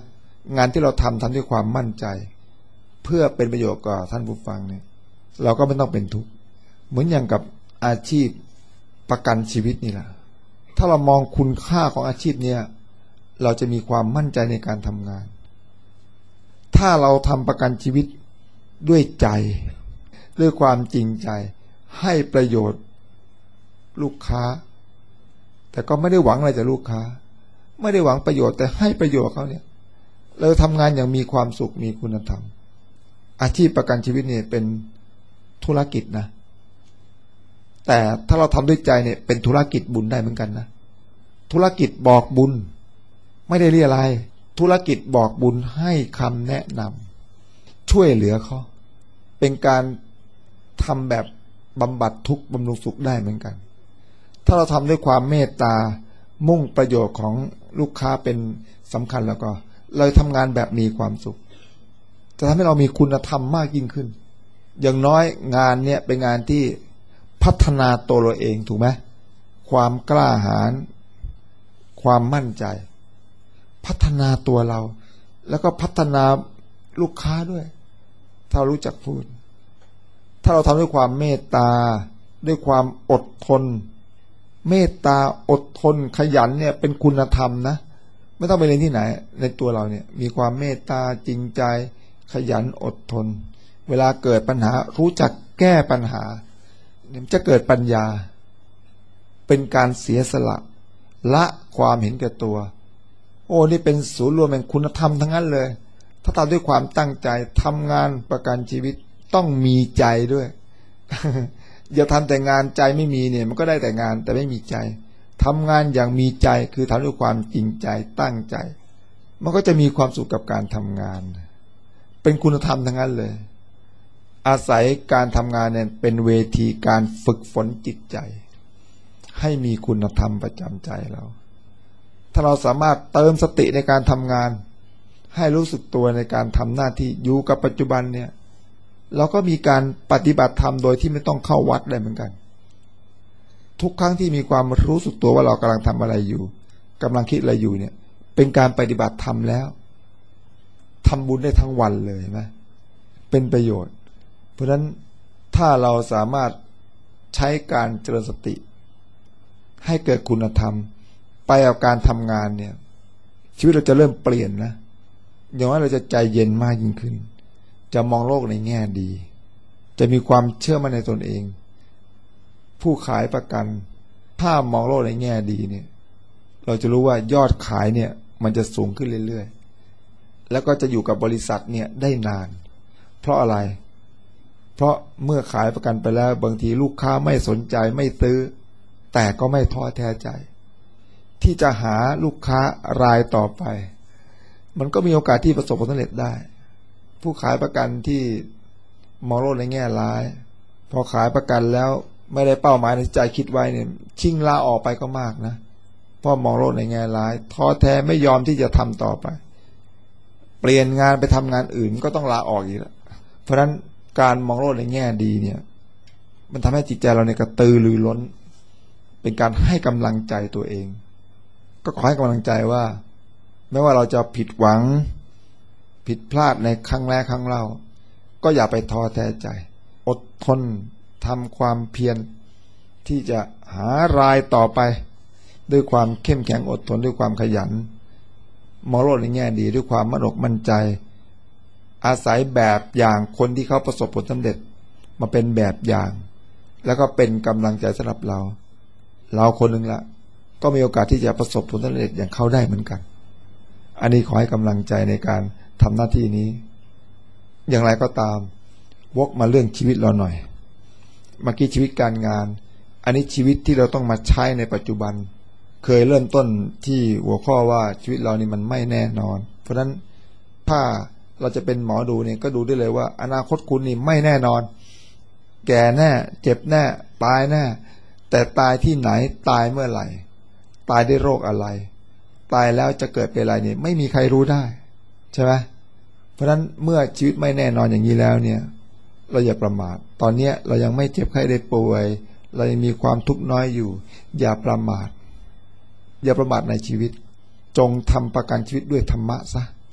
งานที่เราทำทำด้วยความมั่นใจเพื่อเป็นประโยชน์กับท่านผู้ฟังเนี่ยเราก็ไม่ต้องเป็นทุกข์เหมือนอย่างกับอาชีพประกันชีวิตนี่แหละถ้าเรามองคุณค่าของอาชีพเนี่ยเราจะมีความมั่นใจในการทำงานถ้าเราทำประกันชีวิตด้วยใจด้วยความจริงใจให้ประโยชน์ลูกค้าแต่ก็ไม่ได้หวังอะไรจากลูกค้าไม่ได้หวังประโยชน์แต่ให้ประโยชน์เขาเนี่ยเราทำงานอย่างมีความสุขมีคุณธรรมอาชีพประกันชีวิตเนี่ยเป็นธุรกิจนะแต่ถ้าเราทำด้วยใจเนี่ยเป็นธุรกิจบุญได้เหมือนกันนะธุรกิจบอกบุญไม่ได้เรียอะไรธุรกิจบอกบุญให้คำแนะนำช่วยเหลือเขาเป็นการทำแบบบำบัดทุกข์บำรุงสุขได้เหมือนกันถ้าเราทำด้วยความเมตตามุ่งประโยชน์ของลูกค้าเป็นสำคัญแล้วก็เราทำงานแบบมีความสุขจะทำให้เรามีคุณธรรมมากยิ่งขึ้นอย่างน้อยงานเนี่ยเป็นงานที่พัฒนาตัวเราเองถูกไหมความกล้าหาญความมั่นใจพัฒนาตัวเราแล้วก็พัฒนาลูกค้าด้วยถ้ารู้จักพูดถ้าเราทำด้วยความเมตตาด้วยความอดทนเมตตาอดทนขยันเนี่ยเป็นคุณธรรมนะไม่ต้องไปเรียนที่ไหนในตัวเราเนี่ยมีความเมตตาจริงใจขยันอดทนเวลาเกิดปัญหารู้จักแก้ปัญหาจะเกิดปัญญาเป็นการเสียสละละความเห็นแก่ตัวโอ้นี่เป็นศูนย์รวมแห่งคุณธรรมทั้งนั้นเลยถ้าทำด้วยความตั้งใจทำงานประกันชีวิตต้องมีใจด้วย อย่าทำแต่งานใจไม่มีเนี่ยมันก็ได้แต่งานแต่ไม่มีใจทำงานอย่างมีใจคือทำด้วยความจริงใจตั้งใจมันก็จะมีความสุขกับการทำงานเป็นคุณธรรมทั้งนั้นเลยอาศัยการทำงานเนี่ยเป็นเวทีการฝึกฝนจิตใจให้มีคุณธรรมประจำใจเราถ้าเราสามารถเติมสติในการทำงานให้รู้สึกตัวในการทำหน้าที่อยู่กับปัจจุบันเนี่ยเราก็มีการปฏิบัติธรรมโดยที่ไม่ต้องเข้าวัดได้เหมือนกันทุกครั้งที่มีความรู้สึกตัวว่าเรากำลังทำอะไรอยู่กำลังคิดอะไรอยู่เนี่ยเป็นการปฏิบัติธรรมแล้วทำบุญได้ทั้งวันเลยไหมเป็นประโยชน์เพราะฉะนั้นถ้าเราสามารถใช้การเจริญสติให้เกิดคุณธรรมไปกับการทำงานเนี่ยชีวิตเราจะเริ่มเปลี่ยนนะอย่างว่าเราจะใจเย็นมากยิ่งขึ้นจะมองโลกในแง่ดีจะมีความเชื่อมั่นในตนเองผู้ขายประกันถ้ามองโลกในแง่ดีเนี่ยเราจะรู้ว่ายอดขายเนี่ยมันจะสูงขึ้นเรื่อยๆแล้วก็จะอยู่กับบริษัทเนี่ยได้นานเพราะอะไรเพราะเมื่อขายประกันไปแล้วบางทีลูกค้าไม่สนใจไม่ซื้อแต่ก็ไม่ท้อแท้ใจที่จะหาลูกค้ารายต่อไปมันก็มีโอกาสที่ประสบผลสำเร็จได้ผู้ขายประกันที่มองโลกในแง่ร้ายพอขายประกันแล้วไม่ได้เป้าหมายในใจคิดไว้เนี่ยชิงลาออกไปก็มากนะเพราะมองโลกในแง่ร้ายท้อแท้ไม่ยอมที่จะทำต่อไปเปลี่ยนงานไปทำงานอื่นก็ต้องลาออกอีกแล้วเพราะฉะนั้นการมองโลกในแง่ดีเนี่ยมันทำให้จิตใจเราเนี่ยกระตือรือร้นเป็นการให้กำลังใจตัวเองก็ขอให้กำลังใจว่าไม่ว่าเราจะผิดหวังผิดพลาดในครั้งแรกครั้งเล่าก็อย่าไปท้อแท้ใจอดทนทำความเพียรที่จะหารายต่อไปด้วยความเข้มแข็งอดทนด้วยความขยันมองโลกในแง่ดีด้วยความมั่นอกมั่นใจอาศัยแบบอย่างคนที่เขาประสบผลสำเร็จมาเป็นแบบอย่างแล้วก็เป็นกำลังใจสำหรับเราเราคนหนึ่งละก็มีโอกาสที่จะประสบผลสำเร็จอย่างเขาได้เหมือนกันอันนี้ขอให้กำลังใจในการทำหน้าที่นี้อย่างไรก็ตามวกมาเรื่องชีวิตเราหน่อยเมื่อกี้ชีวิตการงานอันนี้ชีวิตที่เราต้องมาใช้ในปัจจุบันเคยเริ่มต้นที่หัวข้อว่าชีวิตเรานี่มันไม่แน่นอนเพราะฉะนั้นถ้าเราจะเป็นหมอดูเนี่ยก็ดูได้เลยว่าอนาคตคุณนี่ไม่แน่นอนแก่แน่เจ็บแน่ตายแน่แต่ตายที่ไหนตายเมื่อไหร่ตายด้วยโรคอะไรตายแล้วจะเกิดเป็นอะไรเนี่ยไม่มีใครรู้ได้ใช่ไหมเพราะฉะนั้นเมื่อชีวิตไม่แน่นอนอย่างนี้แล้วเนี่ยเราอย่าประมาทตอนนี้เรายังไม่เจ็บไข้ได้ป่วยเรายังมีความทุกข์น้อยอยู่อย่าประมาทอย่าประมาทในชีวิตจงทำประกันชีวิตด้วยธรรมะซะท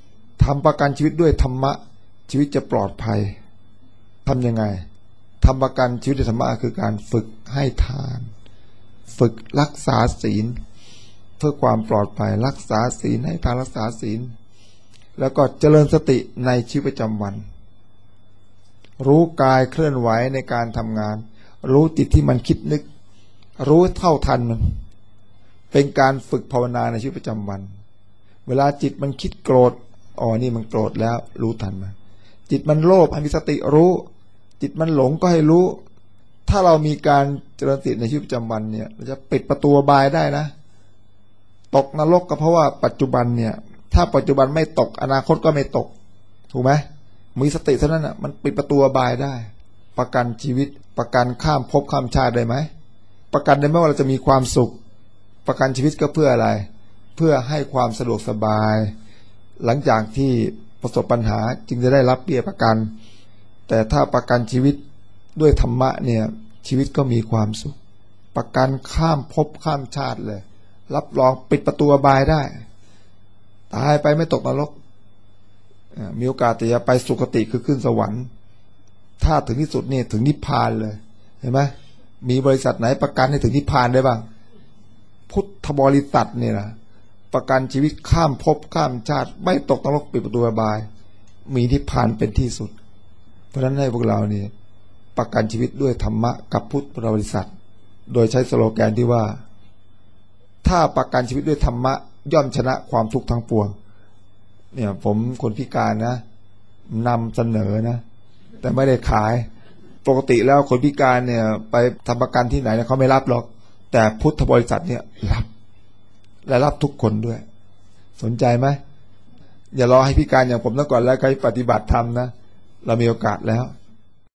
ทำประกันชีวิตด้วยธรรมะชีวิตจะปลอดภัยทำยังไงทำประกันชีวิตด้วยธรรมะคือการฝึกให้ทานฝึกรักษาศีลเพื่อความปลอดภัยรักษาศีลให้ทานรักษาศีลแล้วก็เจริญสติในชีวิตประจำวันรู้กายเคลื่อนไหวในการทำงานรู้จิตที่มันคิดนึกรู้เท่าทันมันเป็นการฝึกภาวนาในชีวิตประจำวันเวลาจิตมันคิดโกรธอ๋อนี่มันโกรธแล้วรู้ทันมันจิตมันโลภให้มีสติรู้จิตมันหลงก็ให้รู้ถ้าเรามีการเจริญสติในชีวิตประจำวันเนี่ยเราจะปิดประตูบายได้นะตกนรกก็เพราะว่าปัจจุบันเนี่ยถ้าปัจจุบันไม่ตกอนาคตก็ไม่ตกถูกไหมมีสติเท่านั้นอ่ะมันปิดประตูบายได้ประกันชีวิตประกันข้ามภพข้ามชาติได้ไหมประกันได้ไหมว่าเราจะมีความสุขประกันชีวิตก็เพื่ออะไรเพื่อให้ความสะดวกสบายหลังจากที่ประสบปัญหาจึงจะได้รับเบี้ยประกันแต่ถ้าประกันชีวิตด้วยธรรมะเนี่ยชีวิตก็มีความสุขประกันข้ามภพข้ามชาติเลยรับรองปิดประตูอบายได้ตายไปไม่ตกนรกมีโอกาสที่จะไปสุคติคือขึ้นสวรรค์ถ้าถึงที่สุดนี่ถึงนิพพานเลยเห็นไหมมีบริษัทไหนประกันให้ถึงนิพพานได้บ้างพุทธบริษัทนี่นะประกันชีวิตข้ามภพข้ามชาติไม่ตกนรกปิดประตูอบายมีนิพพานเป็นที่สุดเพราะฉะนั้นให้พวกเรานี่ประกันชีวิตด้วยธรรมะกับพุทธบริษัทโดยใช้สโลแกนที่ว่าถ้าประกันชีวิตด้วยธรรมะย่อมชนะความทุกข์ทั้งปวงเนี่ยผมคนพิการนะนำเสนอนะแต่ไม่ได้ขายปกติแล้วคนพิการเนี่ยไปทำประกันที่ไหนเนี่ยเขาไม่รับหรอกแต่พุทธบริษัทเนี่ยรับและรับทุกคนด้วยสนใจไหมอย่ารอให้พิการอย่างผมซะก่อนแล้วใครปฏิบัติธรรมนะเรามีโอกาสแล้ว